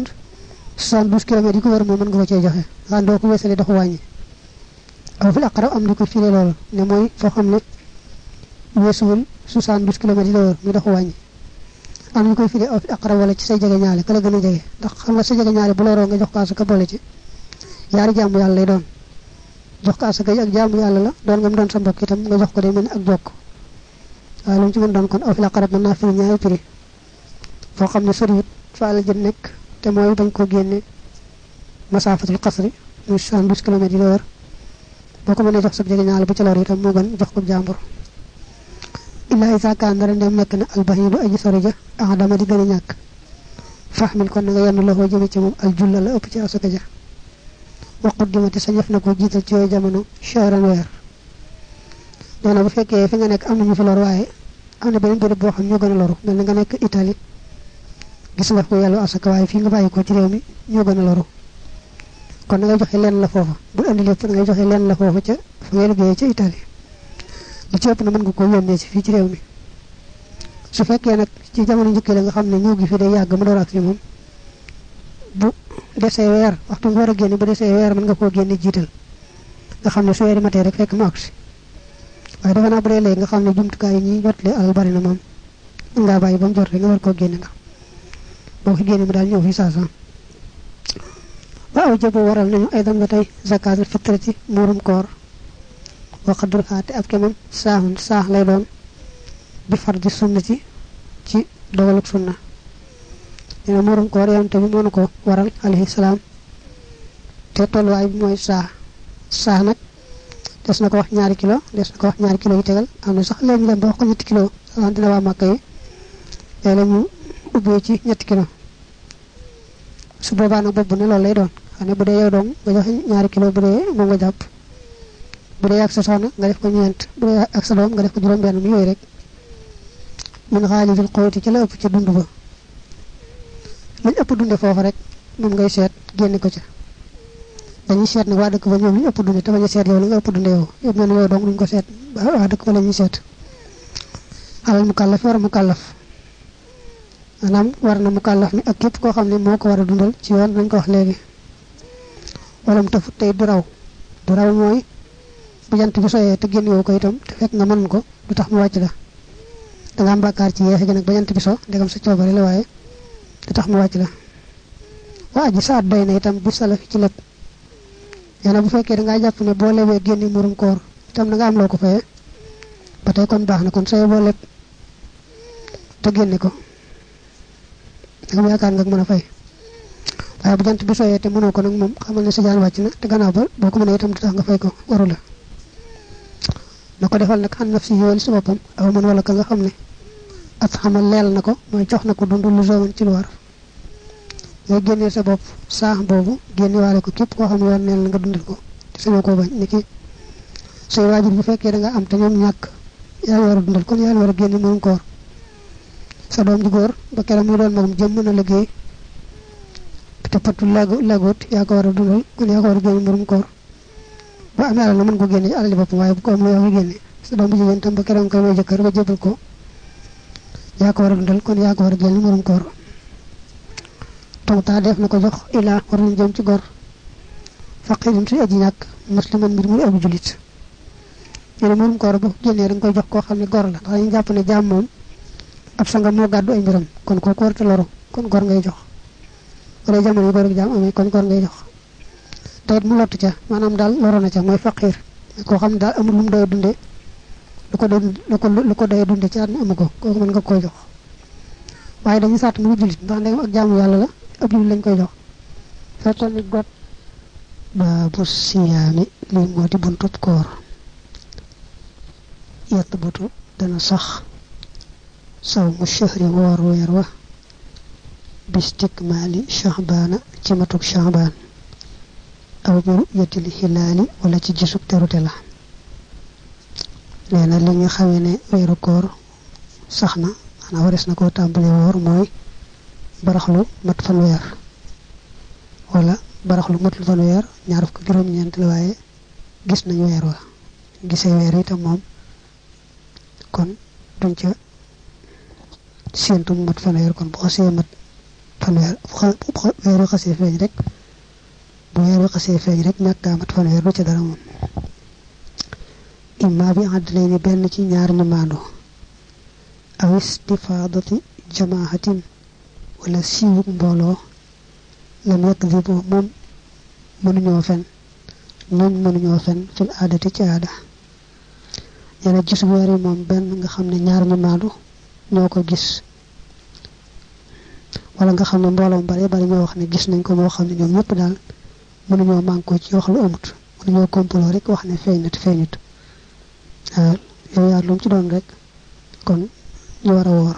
72 kilomètres yi ko wër moom mën nga ko cee joxe xam doo ko wéesale doxu wàññi aw fi aqrab am di ko file loolu ne mooy foo xam ne weesuwul 72 kilomètres yi la wër muy doxu wàññi am ñu koy file aw fi aqrab wala ci say jege ñaale ka la gën a jege ndax xam nga sa jege ñaale bu looroo nga jox ko asaka boole ci yaari jaamu yàlla lay doon jox ko asaka yi ak jaamu yàlla la doon nga mu doon sa mbokk itam nga jox ko day mel ni ak jokk waaye lu mu ci mën doon kon aw fi aqrab mën naa firi ñaari prix foo xam ne soriwut fa la jën nekk te mooy bañ ko génne masaafatul qasri muy 72 kilomètres yi la wër boo ko mënee jox sa jege ñaale bu ci lor itam moo gën jox ko jàmbur illa isa kaan dara ndem nekk na albahilu aji sori ja dama di gën a ñàkk faxmil kon na nga yenn loxoo jëme ci moom aljulla la ëpp ci asaka ja waqut dimati sañef na ko jiital ci yooyu jamono shahran weer nee na bu fekkee fi nga nekk am nañu fi lor waaye am na beneen béréb boo xam ñoo gën a loru mel na nga nekk Italie gis nga ko yàllu asaka waaye fii nga bàyyi ko ci réew mi ñoo gën a loru kon na ngay joxe lenn la foofa bu andi lépp na ngay joxe lenn la foofa ca fa ngay liggéeyee ca Italie li ci ëpp na mën nga ko yónnee si fii ci réew mi su fekkee nag ci jamono njëkkee la nga xam ne ñëw gi fi day yàgg mu door ak si moom bu desee weer waxtu nga war a génne bu desee weer mën nga koo génne jiital nga xam ne su weeri matee rek fekk mu agsi waaye dafa naa bu dee léegi nga xam ne jumtukaay yi ñuy jotlee alal bari na moom nga bàyyi ba mu jot rek nga war koo génne nga boo ko génne mu daal ñëw fi saasa waaw jëbu waral nañu ay dam ba tey zakatul fitrati muurum koor wa qadru xaate ab kemam saax lay doon bi fardi sunnati ci dogaluk sunna dina muurum koor yonte bi moo na ko waral alayhi salaam te tolluwaay bi mooy saa nag des na ko wax 2 kilo des na ko wax 2 kilo yi tegal am na sax léegi dem ba wax ko 3 kilo wante dina waa Màkka yi léeg-léeg ñu ubbee ci 3 kilo su boobaa nag boobu ne loolu lay doon xam ne bu dee yow dong nga joxe 2 kilo bu dee moom nga jàpp bu dee ak sa soxna nga def ko 4 bu dee ak sa doom nga def ko juróom-benn mu yooyu rek min xaalifil xóoti ci la ëpp ca dund ba lañ ëpp dunde foofu rek moom ngay seet génne ko ca dañuy seet nag waa dëkk ba ñoom li ëpp dunde te bañ a seet yow li nga ëpp dunde yow yëpp mel yow dong duñ ko seet waa dëkk ba la ñuy seet alal mukallaf war mukallaf maanaam war na mukallaf mi ak képp koo xam ne moo ko war a dundal ci yoon nañ ko wax léegi wala mu tafut tey du raw mooy bu jant bi soyee te génn yow ko itam te fekk nga mën ko du tax mu wàcc la da nga am bàkkaar ci yeexe gi nag ba jant bi so ndegam sa coobare la waaye du tax mu wàcc la waa ji saat doy na itam bi salafi ci lépp yana bu fekkee da ngaa jàpp ne boo lebee génne murum koor itam na nga am loo ko fayee ba tey kon baax na kon sooy boo leb te génne ko danga yaakaar nga mën a fay waaye bu jant bi sooyee te mënoo ko nag moom xamal ne sa jaan wàcc na te gannaaw ba boo ko mënee itam du tax nga fay ko waru la na ko defal nag xam naf si yool si boppam aw man wala ka nga xam ne at xamal leel na ko mooy jox na ko dund lu zooman ci lu war ngay génnee sa bopp saax boobu génne waale ko képp koo xam ne yoon neel na nga dundal ko te sañoo koo bañ ni ki say waajur bu fekkee da nga am te ñoom ñàkk yaa war a dundal kon yaa war a génne murum koor sa doom ji góor ba keroog muy doon magum jëm mën a liggéey te patul lagoot yaa ko war a dundal kon yaa ko war a génne murum koor ba amee alal na mën ko génne ci alal ji boppam waaye bu ko am yaa ko génne sa doom bu jigéen tam ba keroog koy may jëkkër ba jébal ko yaa ko war a dundal kon yaa ko war a génne murum koor tawtaa def na ko jox ilaa war nañ jëm ci gor faqiirum si aji ñàkk musliman mbir muy abu julit ñene murum koor bu génnee da nga koy jox koo xam ne gor la ndax dañu jàpp ne jaam moom ab sanga moo gàddu ay mbiram kon kooku warta loru kon gor ngay jox wala jamono yi gor ak jaam amee kon gor ngay jox te it mu lottu ca maanaam daal loro na ca mooy faqiir koo xam ne daal amul lu mu doy dunde lu ko doy dunde ci at mi amu ko kooku mën nga koy jox waaye dañu sàtt muy julit ndax ndegam ak jaamu yàlla la ab julit lañ koy jox fekkoon ni got baabu siyaami lii moo di buntub koor yett butu dana sax saw mu shahri woor weer wa bistikmaali shahbaana ci matuk shahbaan aw bi ru'yatil hilaali wala ci gisub terute la nee na li ñu xamee ne weeru koor sax na xanaa wares na koo tàmbali woor mooy baraxlu mat fanweer wala baraxlu matul fanweer ñaar fukk juróom-ñeent la waaye gis nañu weer wa gisee weer itam moom kon duñ ca séentu mat fanweer kon bu xasee mat fanweer bu weeru xasee feeñ rek bu weeru xasee feeñ rek ñàkkaa mat fanweer du ca dara moom imma bi àddalay ni benn ci ñaar ñu maandu aw istifaadati jamaahatin wala siiwuk mbooloo lam yakdibu moom mënuñoo fen ñooñ mënuñoo fen fil aadati ci aada ñene gis weer yi moom benn nga xam ne ñaar ñu maandu ñoo ko gis wala nga xam ne mbooloo bari bari ñoo wax ne gis nañ ko moo xam ne ñoom ñëpp daal mënuñoo mànkoo ci wax lu amut mënuñoo complot rek wax ne feeñ na te feeñut waaw yow yaar lu mu ci doon rek kon ñu war a woor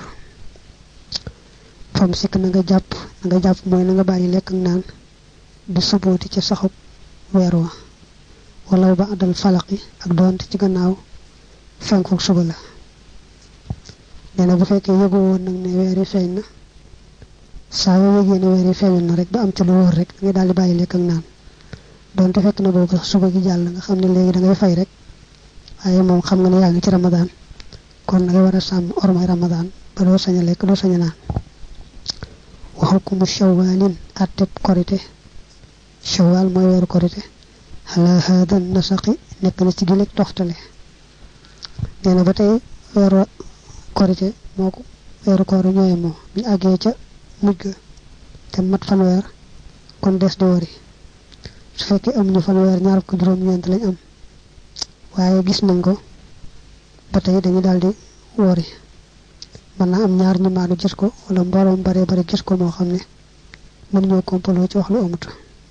fam sikk na nga jàpp mooy na nga bàyyi lekk ak naan di subooti ci saxub weer wa wala ba adal falaqi ak doonte ci gannaaw fenku suba la nee na bu fekkee yëgu woon nag ne weer yi feeñ na saa yoo yëgee ne weer yi feeñoon na rek ba am ca lu wóor rek da ngay daal di bàyyi lekk ak naan doonte fekk na boobu sax suba gi jàll nga xam ne léegi da ngay fay rek waaye moom xam nga ne yaa ngi ci ramadaan kon da ngay war a sàmm ormay ramadaan ba doo sañ a lekk doo sañ a naan waxu ko mu shawaalin atteb korite shawaal mooy weeru korite ala hada nasaqi nekk na ci gileeg toxtale nee na ba tey weeru korite moo ko weeru koor ñooy moo ñu àggee ca mujj ga te mat fanweer kon des di wori su fekkee am ñu fanweer ñaar ko juróom-ñeent lañ am waaye gis nañ ko ba tey dañu daldi wori mën naa am ñaar ñu maanu gis ko wala mbooloom bare bare gis ko moo xam ne mën ñoo kompaloo ci wax lu amut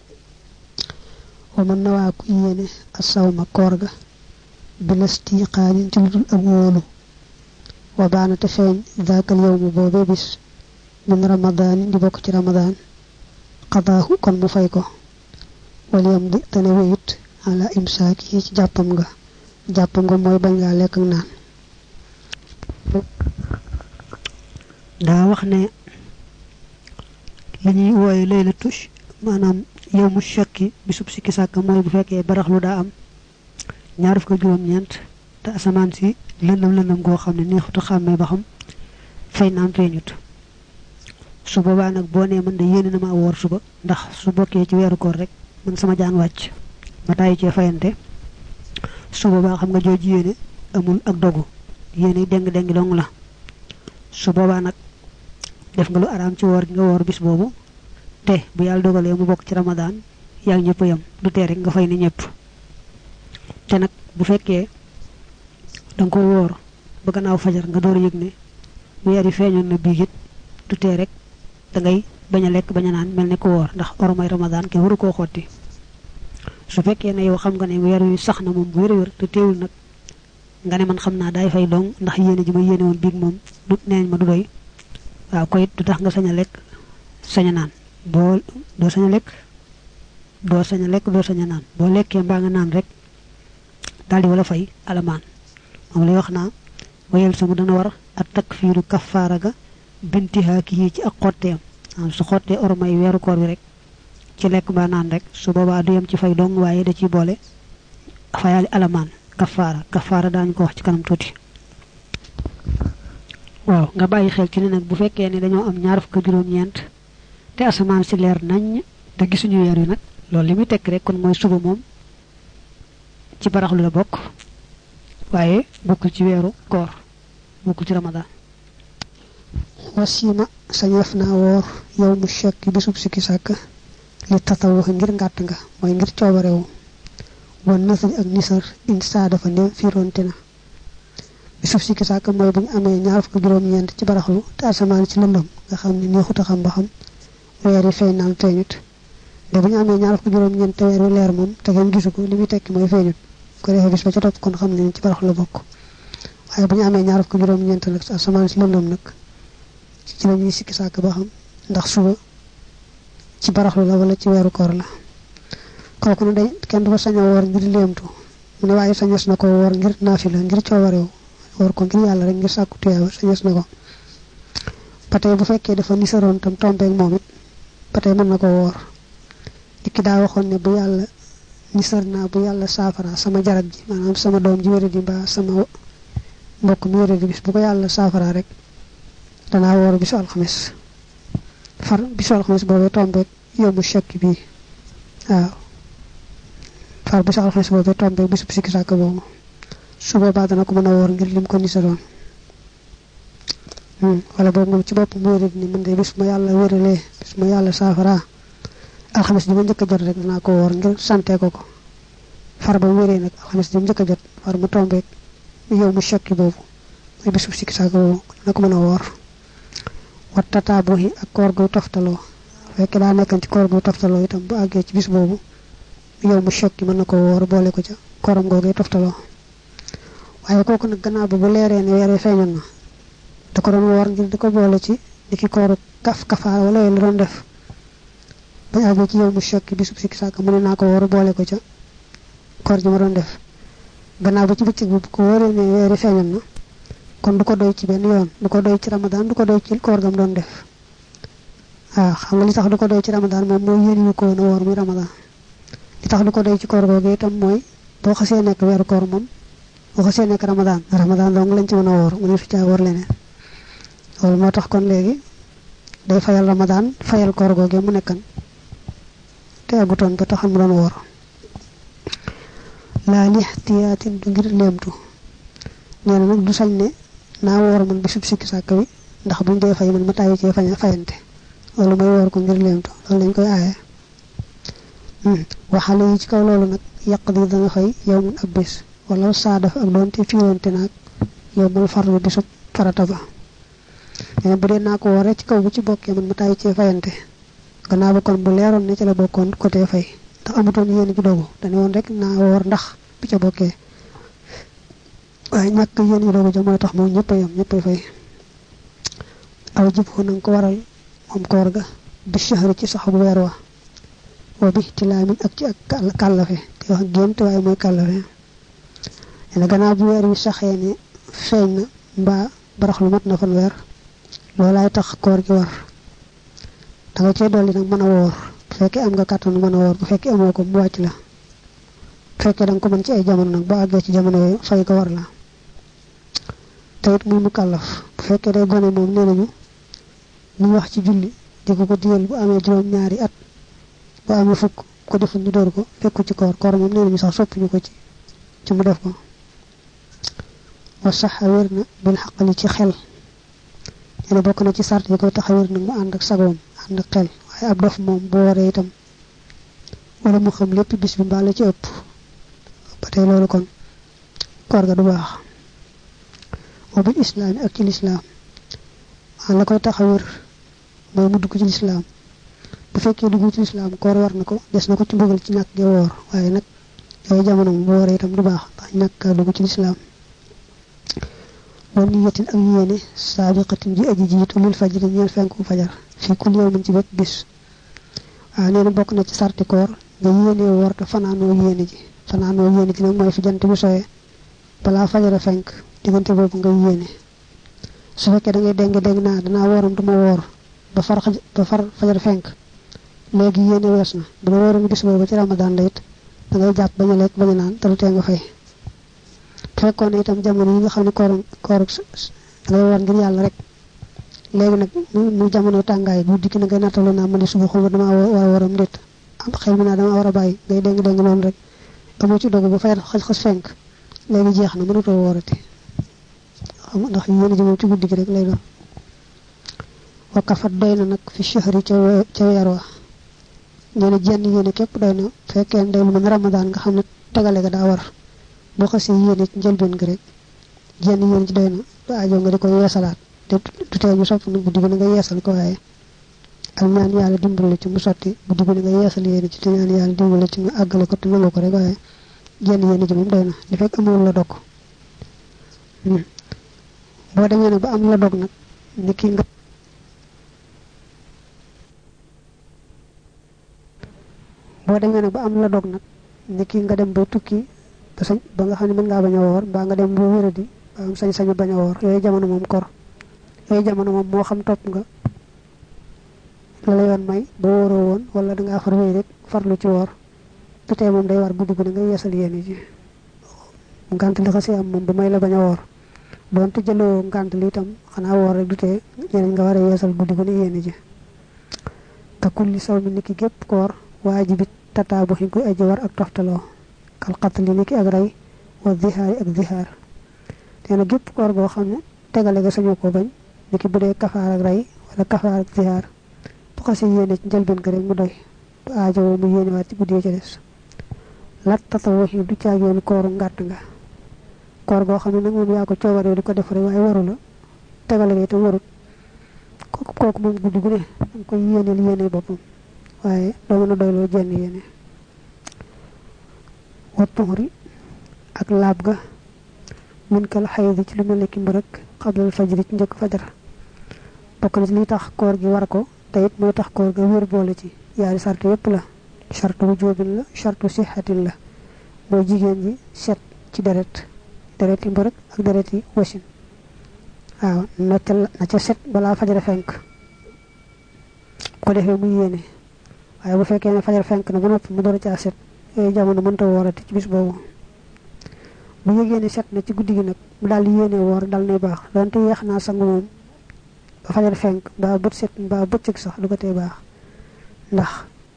wa man na waa ku yéene asawma koor ga bilasti xaanin ci lu dul am wóolu wa baana te feeñ zaakal yawmu boobee bis min ramadaan di bokk ci ramadaan xadaahu kon mu fay ko wal yam di te ne wéyit ala imsaak yi ci jàppam nga mooy bañ ngaa lekk ak naan daa wax ne li ñuy wooye laylatu maanaam yow mu shakki bisub sikki sàkk mooy bu fekkee baraxlu daa am ñaar fukk juróom-ñeent te asamaan si lëndëm goo xam ne neexutu xàmmee ba xam fay naam feeñut su boobaa nag boo nee mën de yéene na ma woor suba ndax su bokkee ci weeru koor rek man sama jaan wàcc ma tàyyi cee fayante su boobaa xam nga jooju yéene amul ak dogu yéene deng dong la su boobaa nag def nga lu araam ci woor gi nga woor bis boobu te bu yàlla dogalee mu bokk ci ramadaan yaa ngi ñëpp yam du tee rek nga fay ni ñëpp te nag bu fekkee danga ko woor ba gannaaw fajar nga door a yëg ne weer yi feeñoon na bii it du tee rek da ngay bañ a lekk bañ a naan mel ne ko woor ndax ormay ramadaan kenn waru koo xotti su fekkee ne yow xam nga ne weer yu sax na moom bu wér te teewul nag nga ne man xam naa daay fay dong ndax yéene ji ma yéene woon biig moom du neeñ ma du doy waaw koy du tax nga sañ a lekk sañ a naan doo sañ a lekk doo sañ a naan boo lekkee mbaa nga naan rek daldi wala fay alamaan moom lay wax naa wayel sama dana war ak takfiiru kafaara ga bintihaa ki yi ci ak xotteem su xottee ormay weeru koor bi rek ci lekk mbaa naan rek su boobaa du yem ci fay dong waaye da ciy boole fayaali alamaan kafaara daañu ko wax ci kanam tuuti waaw nga bàyyi xel ci ne nag bu fekkee ne dañoo am ñaar fukk juróom-ñeent te asamaan si leer nañ te gisuñu weer wi nag loolu li muy tekk rek kon mooy suba moom ci baraxlu la bokk waaye bokkul ci weeru koor bokkul ci ramadaan wasima sañeef naa woor yow mu shakki bisub sikki sàkk li tatawux ngir ngàtt nga mooy ngir coobarewu wan nasari ak nisar insa dafa ne fiironte na bisub sikki sàkk mooy bu ñu amee ñaar fukk juróom-ñeent ci baraxlu te asamaan ci lëndëm nga xam ne neexut a xam ba xam weer yi feeñ naam feeñut de bu ñu amee ñaar fukk juróom-ñeent te weer wi leer moom te ngeen gisu ko li muy tekki mooy feeñut ko defee bis ba ca topp kon xam ne ci baraxlu la bokk waaye bu ñu amee ñaar fukk juróom-ñeent nag asamaan ci lëndëm nag ci la ñuy sikki sàkk ba xam ndax suba ci baraxlu la wala ci weeru koor la kooku ne day kenn du ko sañ a woor ngir léemtu mu ne waaye sañes na ko woor ngir naafila ngir coobarewu woor ko ngir yàlla rek ngir sàkku tuyaaba sañes na ko ba tey bu fekkee dafa nisaroon tam tombeek moom it ba tey mën na ko woor ki daa waxoon ne bu yàlla nisar naa bu yàlla saafara sama jarab ji maanaam sama doom ji wéradi mbaa sama mbokk mi wéradi bis bu ko yàlla saafara rek danaa woor bisu alxames far bisu alxames boobee tombeek yow mu shakki bii waaw far bisu alxames boobee tombeek bisu sikki sàkk boobu su boobaa dana ko mën a woor ngir lim ko nisaroon wala boobu moom ci bopp mu wéradi ni man de bis ma yàlla wéralee bis ma yàlla saafara alxames ji ma njëkk a jot rek danaa ko woor ngir sante ko far ba wéree nag alxames ji ma njëkk a jot far mu tombeek yow mu shakki boobu mooy bisu sikki sàkk boobu dana ko mën a woor wat tataabuhi ak koor gu toftaloo fekk daa nekkan ci koor gu toftaloo itam bu àggee ci bis boobu yow mu shakki mën na ko woor boole ko ca kooram googee toftaloo waaye kooku nag gannaaw bu leeree ne weer wi feeñoon na da ko doon woor ngir di ko boole ci di ki kooru kafaara wala yooyu la doon def bañ àggee ci yow mu shakki bisub sikki sàkk mu ne naa ko woor boole ko ca koor ji ma doon def gannaaw ba ci bëccëg bu ko wóoree ne weer wi feeñoon na kon du ko doy ci benn yoon du ko doy ci ramadaan du ko doy ci koor gam doon def waaw xam nga li tax du ko doy ci ramadaan moom mooy yéene ko woon a woor muy ramadaan li tax du ko doy ci koor googu itam mooy boo xasee nekk weeru koor moom boo xasee nekk ramadaan dong lañ ci mën a woor mu ne fi caa woor leneen loolu moo tax kon léegi day fayal ramadaan fayal koor googu mu nekkan te agutoon ba taxal mu doon woor laa lixtiyaatin du ngir léemtu nee na nag du sañ ne naa woor man bisub sikki sàkk bi ndax buñ dee fay man ma tàyyi ci fayante loolu may woor ko ngir leemtu loolu lañ koy aaye waxale yi ci kaw loolu nag yàq di dana fay yow mun ab bés wala saadaf ak doonte fiiwante naag yow mal farlu bisub farata ba nee bu dee naa ko woore ci kaw bu ci bokkee man ma tàyyi ci fayante gannaaw ba kon bu leeroon ne ci la bokkoon côté fay ndax amutoon yéen ci dogu dañu woon rek naa woor ndax bi ca bokkee waaye ñàkk yéen yi dogu ja mooy tax moom ñëpp a yam ñëpp a fay aw jib ko nanga ko waral moom koor ga bi shahri ci sax bu weer wa bi tilaamin ak ci ak kàllafe te wax gént waaye mooy kàllafe ene gannaaw bu weer wi saxee ne feeñ na mbaa barax lu mat na fan weer loolaay tax koor gi war da nga cee dolli nag mën a woor bu fekkee am nga kàttanu mën a woor bu fekkee amoo ko mu wàcc la bu fekkee da nga ko mën ci ay jamono nag ba àggee ci jamono yooyu fay ko war la te it muy mu kàllaf bu fekkee day gone moom nee nañu ñu wax ci julli di ko diyal bu amee juróom-ñaari at bu amee fukk ko deful ñu door ko fekku ci koor moom nee nañu sax soppuñu ko ci mu def ko wa sax wér na bil xaqali ci xel ñene bokk na ci sart yi koy tax a wér nag mu ànd ak sagoom ànd ak xel waaye ab dof moom bu waree itam wala mu xam lépp bis bi mbaa la ci ëpp ba tey loolu kon koor ga du baax wa bil islaam ak ci lislaam la koy tax a wér mooy mu dugg ci lislaam bu fekkee dugg ci lislaam koor war na ko des na ko ci mbugal ci ñàkk ge woor waaye nag yooyu jamono bu wooree itam du baax ndax ñàkk dugg ci lislaam wam niyatin ak yéene saabiqatin ji aji jiitu lil fajri ñeel fenku fajar fii kul yawmin ci bépp bis waaw nee na bokk na ci sarti koor nga yéenee woor te fanaanoo yéene ji nag mooy fi jant bi soyee balaa fajara fenk diggante boobu nga yéene su fekkee da ngay deng naa danaa wooram duma woor ba far fajar fenk léegi yéene wees na bu la wóoroon bis boobu ci ramadan la it da ngay jàpp bañ a lekk bañ a naan te du tee nga fay fekkoon ne itam jamono yi nga xam ne koor da ngay war ngir yàlla rek léegi nag mu jamono tàngaay guddi gi na ngay nattalu naa man di suba xul ba dama war a waram ndét am xel mi naa dama war a bàyyi ngay deng noonu rek amoo ci dogu ba fay xas fenk léegi jeex na mënutoo woorati xam ndax yéene ji moom ci guddi gi rek lay doon wakafat doy na nag fi shahri ca weer wa ñene jenn yéene képp doy na fekkee day lu mën ramadan nga xam ne tegale ga daa war boo xasee yéene ci njëlbeen gi rek jenn yéene ci doy na du aajo nga di ko yeesalaat te du tee ñu sopp na guddi gi nga yeesal ko waaye ak ñaan yàlla dimbali ci mu sotti guddi gi nga yeesal yéene ci te ñaan yàlla dimbali ci mu àggale ko te nangu ko rek waaye jenn yéene ji moom doy na li fekk amul la dog boo demee nag ba am la dog nag ni ki nga boo demee nag ba am la dog nag ni ki nga dem ba tukki ba nga xam ne mën ngaa bañ a woor mbaa nga dem bu wéradi ba am sañ-sañu bañ a woor yooyu jamono moom moo xam topp nga la la yoon may ba wóoroo woon wala dangaa far wéy rek farlu ci woor te tey moom day war guddi gu ne nga yeesal yéene ji ngant li xasee am moom ba may la bañ a woor doonte jëloo ngant li itam xanaa woor rek du tee ñeneen nga war a yeesal guddi gu ne yéene ji ka kulli saw mi niki gépp koor waajibit tataabu xi koy aji war ak toftaloo kal qatli niki ak rey wa zihaari ak zihaar nee na gépp koor goo xam ne tegale ga sañu ko bañ niki bu dee kafaar ak rey wala kafaar ak zihaar bu xasee yéene ci njëlbeen ga rek mu doy du aajowoo mu yéene waat ci guddi ca des lat tatawaxi du caageenu kooru ngàtt nga koor goo xam ne nag moom yaa ko coobaree di ko def rek waaye waru la tegale ga itam warut kooku moom guddi gu ne danga koy yéeneel yéene boppam waaye doo mën a doyloo jenn yéene wa tuhri ak laab ga min kal xaydi ci lu mel ne ki mbërëk xablal fajri ci njëkk fajar bokk na ci li tax koor gi war ko te it mooy tax koor ga wér boole ci yaari sartu yépp la sartu wujoobin la sartu sixatin la mooy jigéen ji set ci deret yi mbërëk ak deret yi wasin waaw na ca set balaa fajar fenk ko defee muy yéene waaye bu fekkee ne fajar fenk na ba noppi mu door a caa set yooyu jamono mënta woorati ci bis boobu bu yëgee ne set na ci guddi gi nag mu daal di yéene woor dal nay baax donte yeex naa sangu moom ba fajar fenk mbaa bët set mbaa bëccëg sax du ko tee baax ndax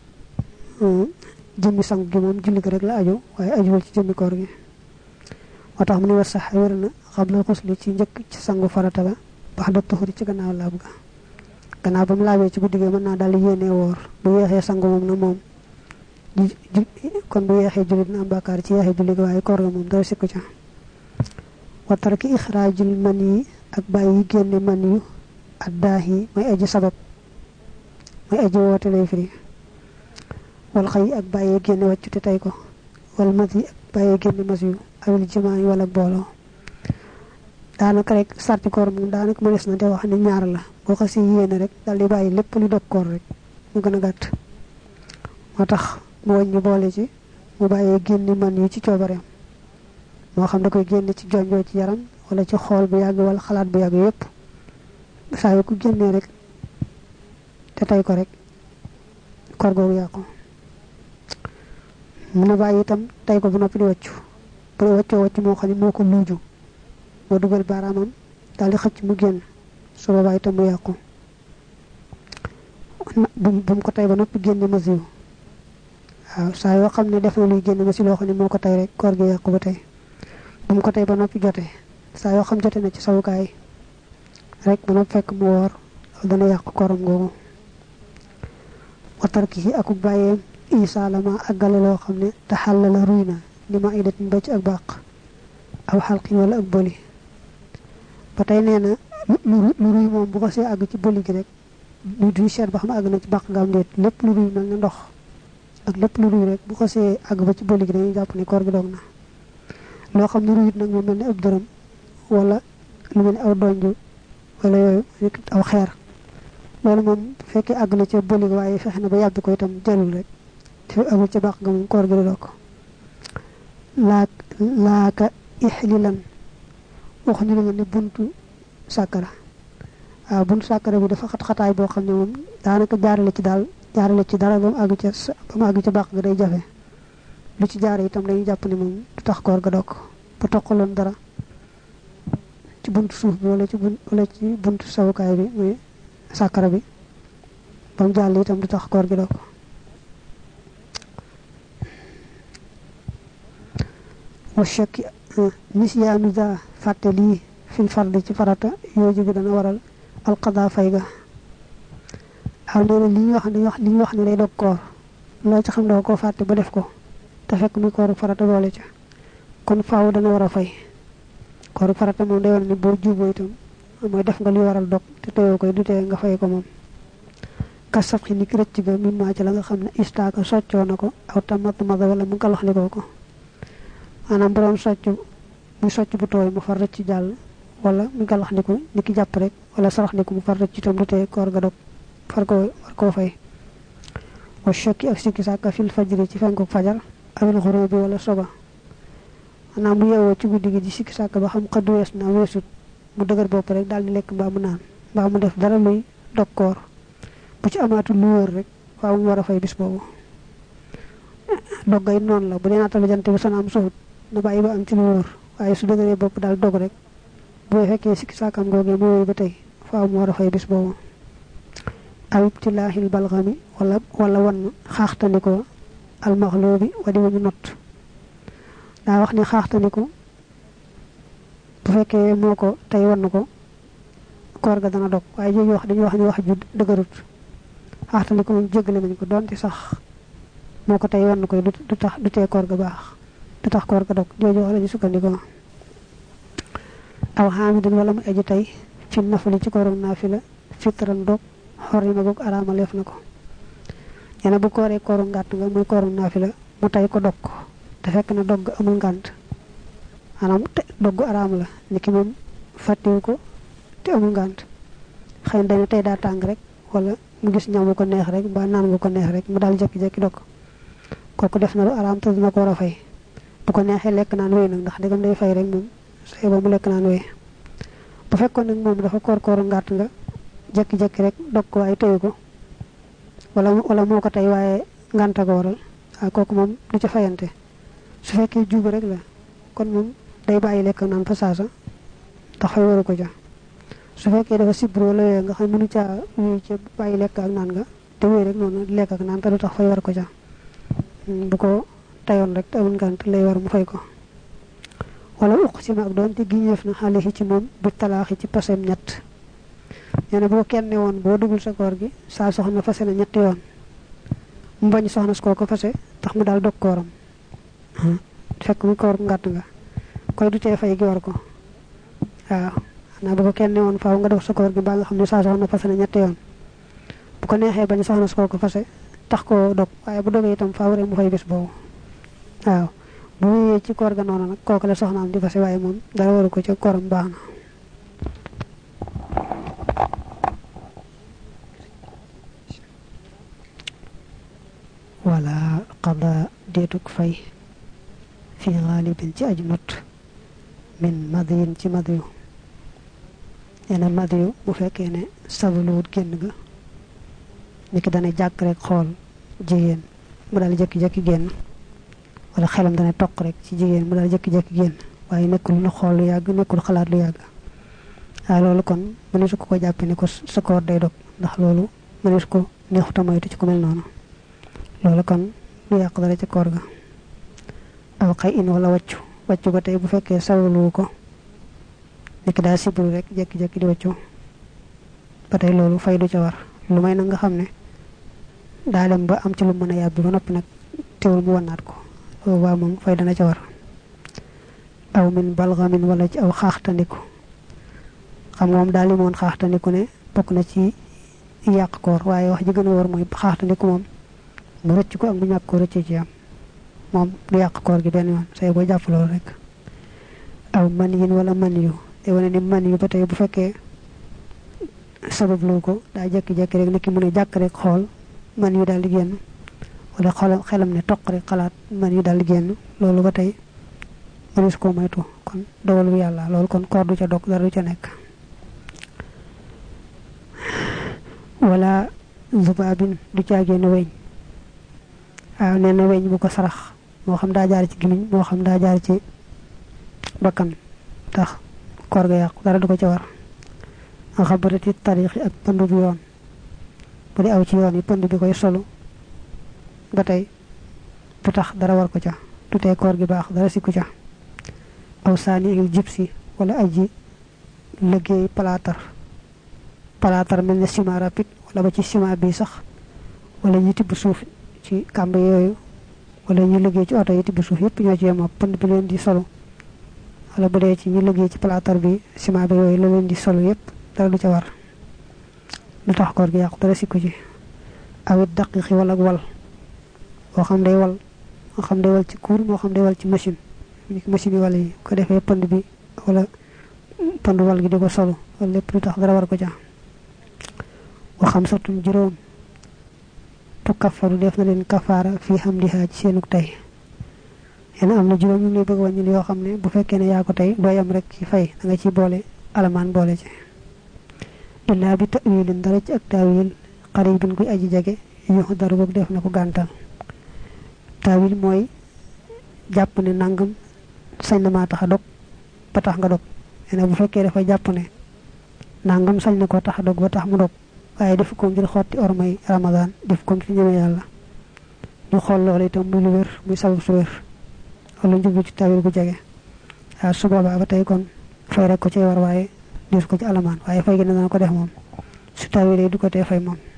jëmmi sangu gi moom julli ko rek la aju waaye ajuwul ci jëmmi koor gi moo tax mu ne war sax wér na xabla xusli ci njëkk ci sangu farata ba bax da tuhuri ci gannaaw laab ga gannaaw ba mu laabee ci guddi gi mën naa daal di yéene woor bu yeexee sangu moom na moom kon bu yeexee jullit na am bàkkaar ci yeexee julli gi waaye koor ga moom dara sikku ca wa tarki ixraajul man yi ak bàyyi génne man yu ak daax yi may aji sabab may aji woote lay firi wal xëy ak bàyyee génne wàccu te tey ko wal mas yi ak bàyyee génne mas yu awil jimaa yi wala booloo daanaka rek sarti koor moom daanaka mënees na te wax ne ñaar la boo xasee yéene rek daal di bàyyi lépp lu dog koor rek mu gën a gàtt moo tax mu wàññi boole ci mu bàyyee génne man yu ci coobareem moo xam da koy génne ci jonjoo ci yaram wala ci xool bu yàgg wala xalaat bu yàgg yépp saa yu ko génnee rek te tey ko rek koor googu yàqu mun a bàyyi itam tey ko bu noppi di wàccu bu dee wàccoo moo xam ne moo ko luuju moo dugal baaraamam daal di xëcc mu génn su boobaa itam mu yàqu bu mu ko tey ba noppi génne masiw waaw saa yoo xam ne def na luy génne masi loo xam ne moo ko tey rek koor gi yàqu ba tey bu mu ko tey ba noppi jote saa yoo xam jote na ci sawukaay rek ba noppi fekk mu woor dana yàq kooram googu watar ki ak bàyyeem isaalama ak gale loo xam ne te xàll la ruy na li ma idatin ba ci ak bàq aw xalqi wala ak boli ba tey nee na lu ruy moom bu ko see àgg ci boli gi rek du seet ba xam àgg na ci bàq nga am déet lépp lu ruy mel ne ndox ak lépp lu ruy rek bu ko see àgg ba ci boli gi dañuy jàpp ne koor gi dog na loo xam ne ruyut nag mu mel ne ab dërëm wala lu mel ne aw donju wala yooyu aw xeer loolu moom fekkee àgg na ca boli gi waaye fexe na ba yàbbi ko itam jëlul rek te agul ca bàq nga moom koor gi du dog laaka ixlilan waxuñu la ne buntu sàkkara waaw buntu sàkkara bi dafa xat-xataay boo xam ne moom daanaka jaarale ci dara ba mu àgg ca bàq ga day jafe lu ci jaare itam dañuy jàpp ne moom du tax koor ga dog bu toqaloon dara ci buntu suuf bi wala ci buntu sawukaay bi muy sàkkara bi ba mu jàll itam du tax koor gi dog wa shakki nisyaanu za fàtte lii fil fardi ci farata yooju bi dana waral alqada fay ga aw nee na li ñu wax ne day dog koor loo ci xam doo koo fàtte ba def ko te fekk muy kooru farata boole ca kon faaw dana war a fay kooru farata moom day war ne boo juuboo itam mooy def nga luy waral dog te teyoo koy du tee nga fay ko moom kasaf xi nik rëcc ga min maa ci la nga xam ne istaaka soccoo na ko aw tamat mada wala mu galaxlikoo ko maanaam bu doon socc muy socc bu tooy mu far rëcc jàll wala mu galaxliku ni ki jàpp rek wala saraxliku mu far rëcc itam du tee koor ga dog war koo fay wa shakki ak sikki sàkka fil fajri ci fenku fajar awil xuroo bi wala soba maanaam bu yeewoo ci guddi gi di sikki sàkka ba xam xëddu wees na weesut mu dëgër bopp rek daal di lekk mbaa mu naan mbaa mu def dara luy dog koor bu ci amaatul lu wóor rek waaw mu war a fay bis boobu doggay noonu la bu dee naatalu jant bi sana am soxut na bàyyi ba am ci lu wóor waaye su dëgëree bopp daal dog rek bu fekkee sikki sàkkam googee mu wóoy ba tey faaw mu war a fay bis boobu aw ibtilaaxil balxami wala wan xaaxtandiko almaxloobi wadi wañu not daa wax ne xaaxtandiko bu fekkee moo ko tey wann ko koor ga dana dog waaye jooju wax dañuy wax ne wax ju dëgërut xaaxtandiko moom jéggale nañ ko doonte sax moo ko tey wann koy du tee koor ga baax du tax koor ga dog jooju wax lañu sukkandikoo aw xaamidin wala mu eju tey fi nafali ci koorum naafila fitran dog xor yi ma goog araama leef na ko ñene bu kooree kooru ngàtt nga muy koorum naafila mu tey ko dog ko te fekk na dog amul ngànt maanaam doggu araam la ni ki moom fàttiwu ko te amul ngànt xëy na dana tey daa tàng rek wala mu gis ñam bu ko neex rek mbaa naan bu ko neex rek mu daal jekki-jekki dog kooku def na lu araam te dina ko war a fay bu ko neexee lekk naan wéy nag ndax dëggam day fay rek moom say ba mu lekk naan wéy bu fekkoon nag moom dafa kooru ngàtt nga jekki-jekki rek dog ko waaye tëyu ko wala moo ko tey waaye ngànta ko waral waaye kooku moom du ca fayante su fekkee juubu rek la kon moom day bàyyi lekk naan fa saasa ndax fay waru ko ja su fekkee dafa sibru wala yooyu nga xam mënu caa wéy ca bàyyi lekk ak naan nga te wéy rek noonu di lekk ak naan te du tax fay war ko ja bu ko tayoon rek te amul ngànt lay war mu fay ko wala uq si ma ak doon te giñeef na xale ci moom bi talaaxi ci pasem ñett ñene bu kenn ne woon boo dugul sa koor gi saa soxna fase na ñetti yoon mu bañ soxna ko ko fase tax mu daal dog kooram fekk mu koor ngàtt nga koy du tee fay gi war ko waaw xanaa bu ko kenn ne woon faaw nga def sa koor gi ba nga xam ne saa soxna fase na ñetti yoon bu ko neexee bañ soxna ko fase tax ko dog waaye bu dogee itam faaw rek mu fay bis boobu waaw bu wéyee ci koor ga noonu nag kooku la soxnaam di fase waaye moom dara waru ko ci kooram baax na wala qada deetuk fay fi ghalibin ci aju not min madiyin ci madiyu ena madiyu bu fekkee ne sabluwut génn ga niki dana jàkk rek xool jigéen mu daal jekki-jekki génn wala xelam dana toq rek ci jigéen mu daal jekki-jekki génn waaye nekkul na xool lu yàgg nekkul xalaat lu yàgg waaye loolu kon mënees ko jàppe ne ko sa koor day dog ndax loolu mënees ko neexuta moytu ci ku mel noonu loolu kon lu yàq dara ci koor ga aw xay in wala wàccu ba tey bu fekkee sabluwu ko nekk daa sibru rek jekki-jekki di wàccu ba tey loolu fay du ca war lu may nag nga xam ne daa dem ba am ci lu mën a yàbbi ba noppi nag teewul mu wannaat ko loolu waa moom fay dana ca war aw min balgamin wala ci aw xaaxtandiku xam nga moom daal li moon xaaxtandiku ne bokk na ci yàq koor waaye wax ji gën a war mooy xaaxtandiku moom mu rëcc ko ak mu ñàkk ko rëcc ci am moom du yàq koor gi benn yoon say boo jàpp loolu rek aw man yin wala man yu te wane ni man yu ba tey bu fekkee sabab loo ko daa jekki-jekki rek niki mu ne jàkk rek xool man yu daal di génn wala xelam ne toq rek xalaat man yu daal di génn loolu ba tey mënees koo moytu kon dogal bu yàlla loolu kon koor du ca dog dara du ca nekk wala zubaabin du caagee ne weñ waaw nee na weñ bu ko sarax moo xam daa jaar ci gimiñ moo xam daa jaar ci bakkan tax koor ga yàqu dara du ko ca war nga xabarati tariixi ak pënd bu yoon bu di aw ci yoon yi pënd bi koy solu ba tey du tax dara war ko ca du tee koor gi baax dara sikku ca aw saani il jibsi wala aji liggéey palaatar mel ne ciment rapide wala ba ci ciment bi sax wala ñu tibb suuf ci kàmb yooyu wala ñu liggéey ci oto yi tibb suuf yëpp ñoo ci yemoo pënd bi leen di solu wala bu dee ci ñu liggéey ci palaatar bi ciment bi yooyu la leen di solu yëpp dara du ca war lu tax koor gi yàqu dara sikku ci awit daqiqi wala ak wal moo xam day wal ci kuur moo xam day wal ci machine yi wal yi ko defee pënd bi wala pënd wal gi di ko solu wala lépp lu tax dara war ko ca wa xam satum juróom tu kafaru def na leen kafaara fii xam di xaaj seenuk tey yéen am na juróom ñu lay bëgg wàññil yoo xam ne bu fekkee ne yaa ko tey doo yam rek ci fay da nga ciy boole alamaan boole ci illaa bi ta'wilin dara ci ak taawil qaribin kuy aji jege yu daru boog def na ko gàntal taawil mooy jàpp ne nangam sañ na maa tax a dog ba tax nga dog yéen bu fekkee dafa jàpp ne nangam sañ na ko tax a dog ba tax mu dog waaye def ko ngir xotti ormay ramadan def ko ngir ñëme yàlla ñu xool loolu itam muy lu wér muy sabab su wér wala njublu ci taawil gu jege waaw su boobaa ba tey kon fay rek ko ci war waaye dis ko ci alamaan waaye fay gi ne dana ko def moom su taawilee du ko tee fay moom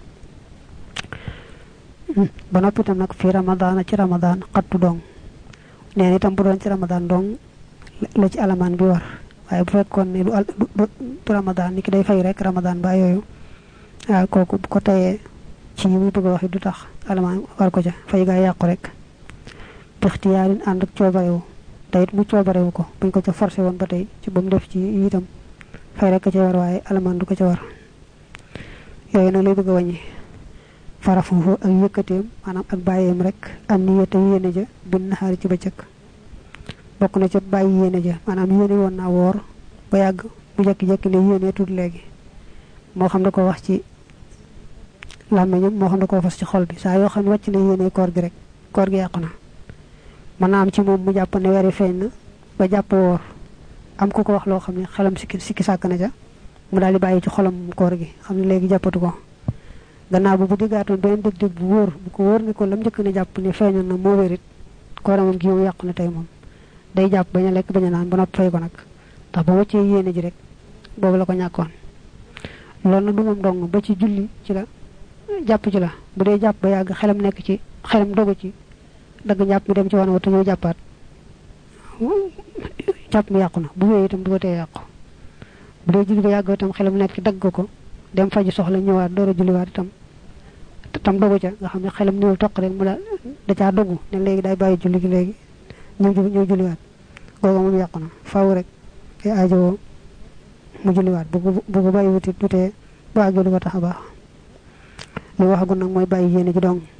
ba noppi itam nag fii ramadan ci ramadan xattu dong neen itam bu doon ci ramadan dong la ci alamaan bi war waaye bu fekkoon ne du ramadan ni ki day fay rek ramadan ba yooyu waaw kooku bu ko tayee ci yi muy bëgg a wax du tax alamaan war ko ca fay gaa yàqu rek bixtiyaarin ànd ak coobarewu te it mu coobarewu ko buñ ko ca forcé woon ba tey ci ba mu def ci itam fay rek ko ca war waaye alamaan du ko ca war yooyu nag lay bëgg a wàññi farafufu ak yëkkateem maanaam ak bàyyeem rek am niyata yéene ja bin naxaari ci bëccëg bokk na ca bàyyi yéene ja maanaam yéene woon naa woor ba yàgg mu jekki-jekki ne yéene tuut léegi moo xam da ko wax ci làmmiñam moo xam da ko fas ci xol bi saa yoo xam ne wàcc na yéene koor gi rek koor gi yàqu na mën naa am ci moom mu jàpp ne weer yi feeñ na ba jàpp woor am ku ko wax loo xam ne xelam sikki sàkk na ca mu daal di bàyyi ci xolam koor gi xam ne léegi jàppatu ko gannaaw bu diggaatoon beneen dëgg-dëgg bu wóor bu ko wóor ne ko lam njëkk ne jàpp ne feeñoon na moo wérit kooramam gi moom yàqu na tey moom day jàpp bañ a lekk bañ a naan ba noppi fay ko nag ndax ba wàccee yéene ji rek boobu la ko ñàkkoon loolu nag du moom dong ba ci julli ci la jàpp ci la bu dee jàpp ba yàgg xelam nekk ci xelam dogu ci dagg njàpp mi dem ci wan wa te ñëw jàppaat jàpp mi yàqu na bu wéyee itam du ko tee yàqu bu dee julli ba yàgg itam xelam nekk ci dagg ko dem faji soxla ñëwaat door a julliwaat itam dogu ca nga xam ne xelam niwul toq rek mu da caa dogu ne léegi day bàyyi julli gi léegi ñëw julliwaat googa moom yàqu na faaw rek te aajowoo mu julliwaat bu ko bàyyi wutit du tee bu àggee du ko tax a baax li waxagul nag mooy bàyyi yéene ji dong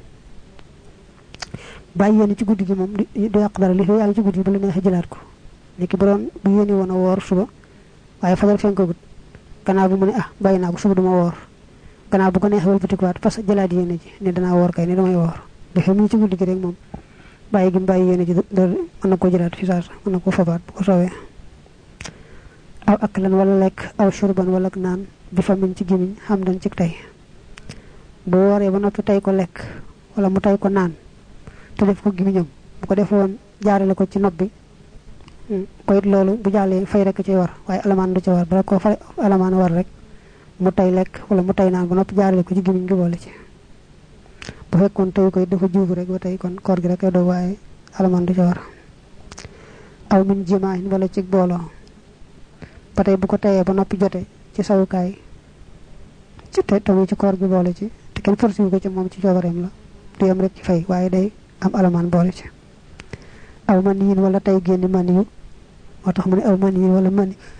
bàyyi yéene ci guddi gi moom du yàq dara li fi yàlla ci guddi gi bu la neexee jëlaat ko léegi bu doon bu yéene woon a woor suba waaye fajar fenkagut gannaaw bi mu ne bàyyi naa ko suba duma woor gannaaw bu ko neexee wëlbatikuwaat parce que jëlaat yéene ji ne danaa woor kay ne damay woor defe mu ci guddi gi rek moom bàyyi gi mu bàyyi yéene ji mën na ko jëlaat fi saasa mën na ko fabaat bu ko soowee aw aklan wala lekk aw shurban wala naan bi fa min ci gémmiñ xam dañ ci tey bu wooree ba noppi tey ko lekk wala mu tey ko naan te def ko gémmiñam bu ko defoon jaarale ko ci nopp bi ko it loolu bu jàllee fay rek ci war waaye alamaan du ci war bala ko fay alamaan war rek mu tey lekk wala mu tey naan ba noppi jaarale ko ci gémmiñ gi boole ci bu fekkoon tey ko it dafa juubu rek ba tey kon koor gi rek ay doog waaye alamaan du ci war aw min jimaahin wala ci booloo ba tey bu ko teyee ba noppi jote ci sawukaay ci tamit ci koor gi boole ci te kenn forcé wu ko ci moom ci coobareem la du yem rek ci fay waaye day am alamaan boole ci aw man yin wala tey génn man yu moo tax mu ne aw man yin wala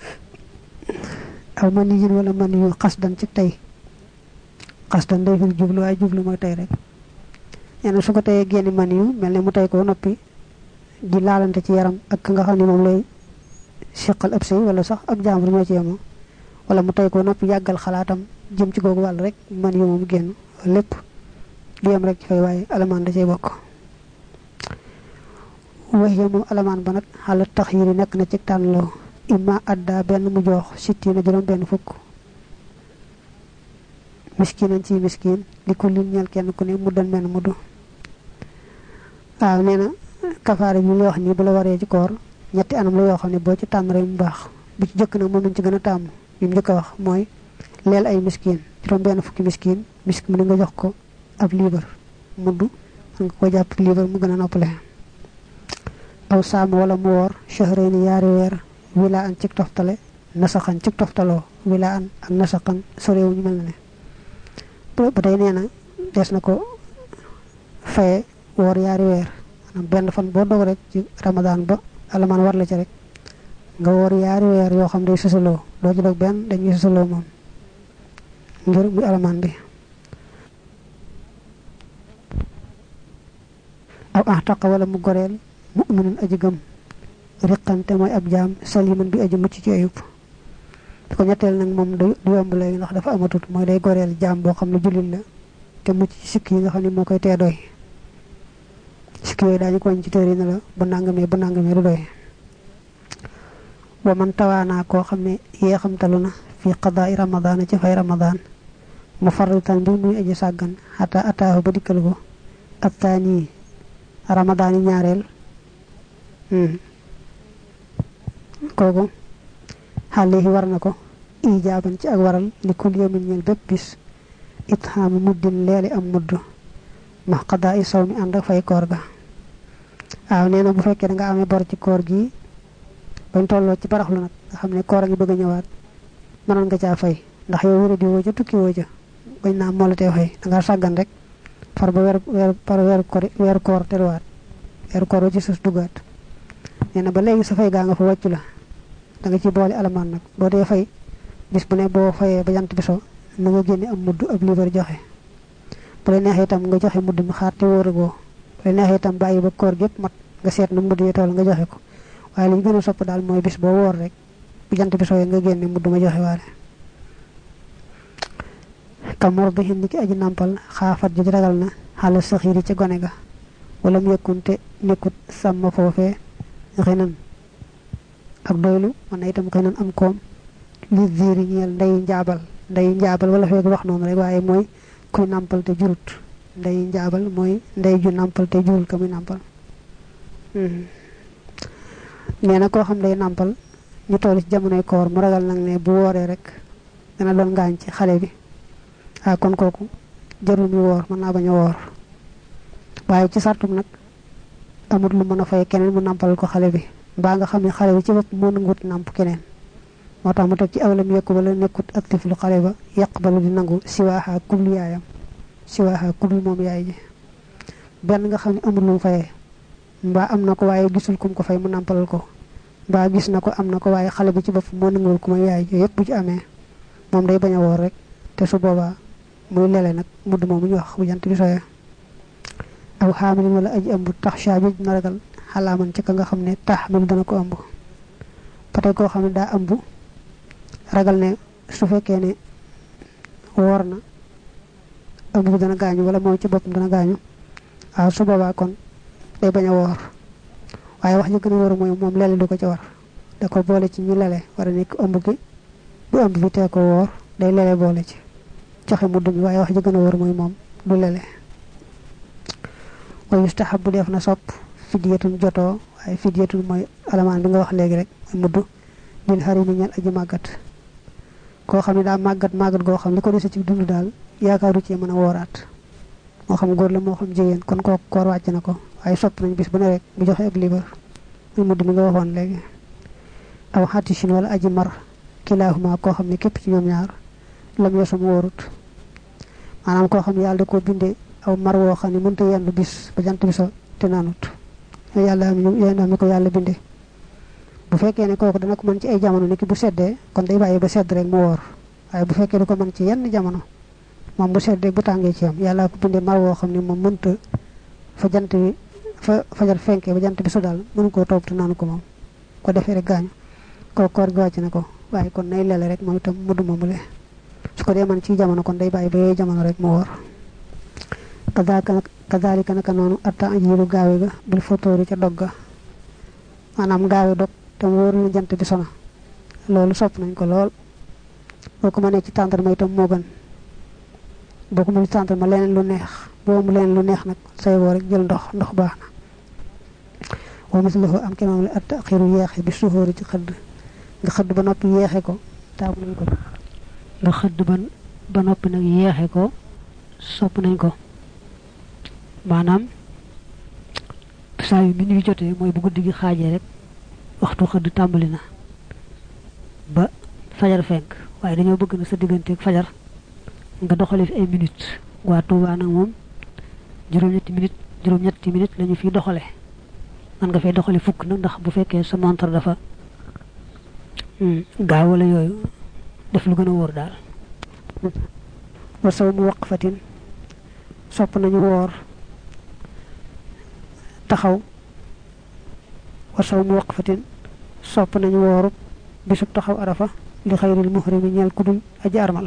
man yu xasdan ci tey xasdan day fil jublu waaye jublu mooy tey rek nee na su ko teyee génn man yu mel ne mu tey ko noppi di laalante ci yaram ak nga xam ne moom lay siqal ab sëy wala sax ak jàmbur ñoo ci yemoo wala mu tey ko noppi yàggal xalaatam jëm ci googu wàll rek man yu moom génn lépp du yem rek ci fay waaye alamaan da cay bokk waxee moom alamaan ba nag xala tax yiri nekk na ci tànnloo imma adda benn mu jox sittina juróom benn fukk miskinan ci miskin li ko lim ñeel kenn ku ne mu doon menn mu du waaw nee na kafaara bi la wax nii bu la waree ci koor ñetti anam la yoo xam ne boo ci tànn rek mu baax bi ci jëkk nag moom lañ ci gën a tàmm bi mu njëkk a wax mooy leel ay miskin juróom benn fukki miskin mu ne nga jox ko ab liibar mudd nga ko jàpp liibar mu gën a noppale aw saama wala mu woor shahrayni yaari weer wila an cig toftale nasaxan cig toftaloo wila an ak nasaxan soréewu ñu mel na ne ba tey nee na des na ko faye woor yaari weer maanaam benn fan boo dog rek ci ramadan ba alamaan war la ci rek nga woor yaari weer yoo xam day susaloo doo ci dog benn dañuy susaloo moom ngir muy alamaan bi aw taqa wala mu goreel mu'minun aji gëm riqante mooy ab jaam saliman bi aji mucc ci ayub ko ñetteel nag moom du yomb léegi ndax dafa amatut mooy day goreel jaam boo xam ne jullit la te mucc ci sikk yi nga xam ne moo koy tee doy sikk yooyu daañu koñ ci téere na la bu nangamee du doy wa man tawaanaa koo xam ne yeexamtalu na fi qadaa'i ramadaana ci fay ramadaan mu farritan bi muy aji sàggan xataa ataahu ba dikkal ko attaani ramadaan yi ñaareel kooku xale yi war na ko ijaaban ci ak waral li kul yawmin ñeel bépp bis itxaamu muddin leeli am mudd max qadaa i saw mi ànd ak fay koor ga waaw nee na bu fekkee da nga amee bor ci koor gi bañ tolloo ci baraxlu nag nga xam ne koor a ngi bëgg a ñëwaat mënoon nga caa fay ndax yow wéra di woo ca tukki woo ca bañ naa moo la tee fay da nga sàggan rek far ba weeru koor teruwaat weeru koor wa ci sus duggaat nee na ba léegi sa fay gaa nga fa wàccu la da nga ci boole alamaan nag boo dee fay bis bu ne boo fayee ba jant bi so na nga génne am mudd ab liibar joxe bu la neexee itam nga joxe mudd mi xaar te wóoragoo bu la neexee itam bàyyi ba koor gépp mat nga seet na mudd yi toll nga joxe ko waaye li ñu gën a sopp daal mooy bis boo woor rek bu jant bi sooyee nga génne mudd ma joxe waale kamor bi xin ni ki aji nàmpal xaafat ji ragal na xala saxiiri ci gone ga wala mu yëkkunte nekkut sàmm foofee xinan ak doylu man na itam xinan am koom li ziiri ñeel ndeyu njaabal wala feeg wax noonu rek waaye mooy kuy nàmpal te jurut ndeyu njaabal mooy ndey ju nàmpal te jurul ka muy nàmpal nee na koo xam day nàmpal ñu toll ci jamonoy koor mu ragal nag ne bu wooree rek dana doon ngaañ ci xale bi kon kooku jarul mi woor mën naa bañ a woor waaye ci sartum nag amul lu mën a fay keneen mu nampal ko xale bi mbaa nga xam ne xale bi ci bopp moo nangut namp keneen moo tax mu teg ci awlam yekku ba la nekkut ak tiflu xale ba yaqbalu di nangu siwaaxa kublu yaayam siwaaxa kublu moom yaay ji benn nga xam ne amul lu mu fayee mbaa am na ko waaye gisul kum ko fay mu nampalal ko mbaa gis na ko am na ko waaye xale bi ci bopp moo nanguwul ku ma yaay ji yëpp bu ci amee moom day bañ a woor rek te su boobaa muy lele nag mudd moom ñu wax bu jant bi soyee aw xaamilin wala aji ëmb tax saa bi dina ragal xalaaman ci ka nga xam ne taxmil dana ko ëmb patay koo xam ne daa ëmb ragal ne su fekkee ne woor na ëmb bi dana gaañu wala moom ci boppam dana gaañu su boobaa kon day bañ a woor waaye wax ji gën a wóor mooy moom lele du ko ci war da ko boole ci ñu lele war a nekk ëmb gi bu ëmb bi tee ko woor day lele boole ci joxe mudd mi waaye wax ji gën a wóor mooy moom du lele wa yustahabu def na sopp fidyatun jotoo waaye fidyatun mooy alamaan bi nga wax léegi rek mooy mudd lil harimi ñal aji màggat koo xam ne daa màggat goo xam li ko dese ci dund daal yaakaaru ci mën a wooraat moo xam góor la moo xam jigéen kon kooku koor wàcc na ko waaye sopp nañ bis bu ne rek mu joxe ab libar muy mudd mi nga waxoon léegi aw xatishin wala aji mar kilaahuma koo xam ne képp ci ñoom ñaar lam yosum wóorut maanaam koo xam ne yàlla da koo bindee aw mar woo xam ne mënta yendu bis ba jant bi so te naanut yàlla am ko yàlla bindee bu fekkee ne kooku dana ko mën ci ay jamono niki bu seddee kon day bàyyi ba sedd rek mu woor waaye bu fekkee du ko mën ci yenn jamono moom bu seddee bu tàngee ci am yàlla ko bindee mar woo xam ne moom mënta fa jant bi fa fajar fenkee ba jant bi so daal mënu koo toog te naanu ko moom ko defee rek gaañu kooku koor gi wàcc na ko waaye kon nay lele rek moom itam mudd moomule su ko dee mën ci jamono kon day bàyyi ba yooyu jamono rek mu woor kadalika naka noonu atta ajilu gaawe ga bil fotóori ca dog ga maanaam gaawe dog te mu wóor na jant bi sona loolu sopp nañ ko lool boo ko mënee ci tàndarma itam moo gën boo ko mënee ci tàndarma leneen lu neex boo mu leneen lu neex nag say woo rek jël ndox baax na wa mislahu am kemam la atta axiru yeexe bi suhóori ci xëdd nga xëdd ba noppi yeexe ko taamu nañ ko nga xëdd ba noppi nag yeexe ko sopp nañ ko maanaam saa yu minuit jotee mooy bu guddi gi xaajee rek waxtu xëdd tàmbali na ba fajar fenk waaye dañoo bëgg na sa digganteeg fajar nga doxale fi ay minutes waa Tuubaa nag moom juróom-ñetti minutes lañu fiy doxale man nga fay doxale fukk nag ndax bu fekkee sa montre dafa gaaw wala yooyu def lu gën a wóor daal wa saw mu waqfatin sopp nañu woor taxaw wa saw mu waqfatin sopp nañu wooru bisub taxaw arafa li xayril muhrimi ñeel kudul aji armal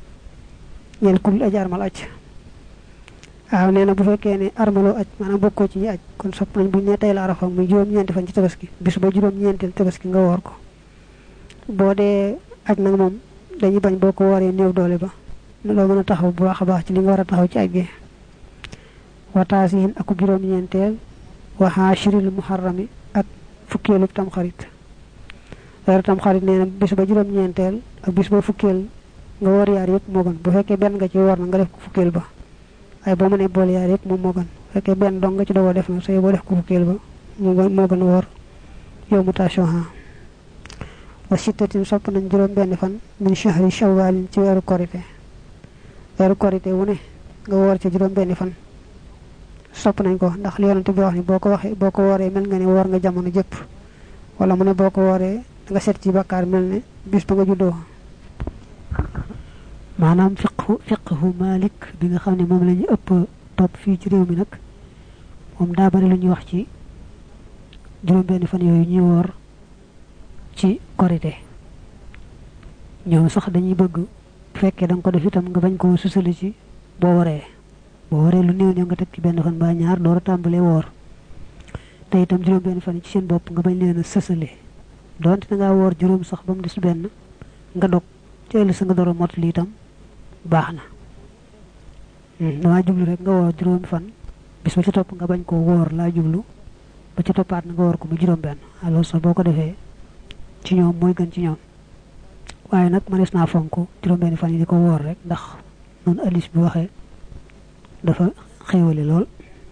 aj waaw nee na bu fekkee ne armaloo aj maanaam bokkoo ci ñi aj kon sopp nañ bu ñu ne tey la arafa muy juróom-ñeenti fan ci tabaski bis ba juróom-ñeenteel tabaski nga woor ko boo dee aj nag moom dañuy bañ boo ko wooree néew doole ba loo mën a taxaw bu baax a baax ci li nga war a taxaw ci aj gi wataasihin aku juróom-ñeenteel waxaa shiril muharrami ak fukkeelu tamxarit weeru tamxarit nee na bis ba juróom-ñeenteel ak bis ba fukkeel nga woor yaar yëpp moo gën bu fekkee benn nga ci woor na nga def ko fukkeel ba waaye boo mënee boole yaar yëpp moom moo gën bu fekkee benn dong nga ci dogoo def na sooy boo def ko fukkeel ba moo gën woor yow mutation wa sittatin sopp nañ juróom-benn fan min shahri shawwalin ci weeru korite wu ne nga woor ci juróom-benn fan sopp nañ ko ndax li yonent bi wax ni boo ko wooree mel nga ne woor nga jamono jëpp wala mu ne boo ko wooree nga set ci bakkaar mel ne bis ba nga juddoo maanaam fiqhu Malik bi nga xam ne moom la ñu ëpp topp fii ci réew mi nag moom daa bari lu ñuy wax ci juróom-benn fan yooyu ñuy woor ci korite ñoom sax dañuy bëgg bu fekkee da nga ko def itam nga bañ koo susali ci boo waree lu néew ñoo nga teg ci benn fan ba ñaar door a tàmbalee woor te itam juróom-benn fan yi ci seen bopp nga bañ leen a sësale donte da ngaa woor juróom sax ba mu des benn nga dog ci ëllëg sa nga door a mottali itam baax na damaa jublu rek nga woor juróomi fan bis ba ca topp nga bañ koo woor laa jublu ba ca toppaat na nga woor ko mu juróom-benn alors sax boo ko defee ci ñoom mooy gën ci ñoom waaye nag manes naa fonk juróom-benn fan yi di ko woor rek ndax noonu hadis bi waxee dafa xéewale lool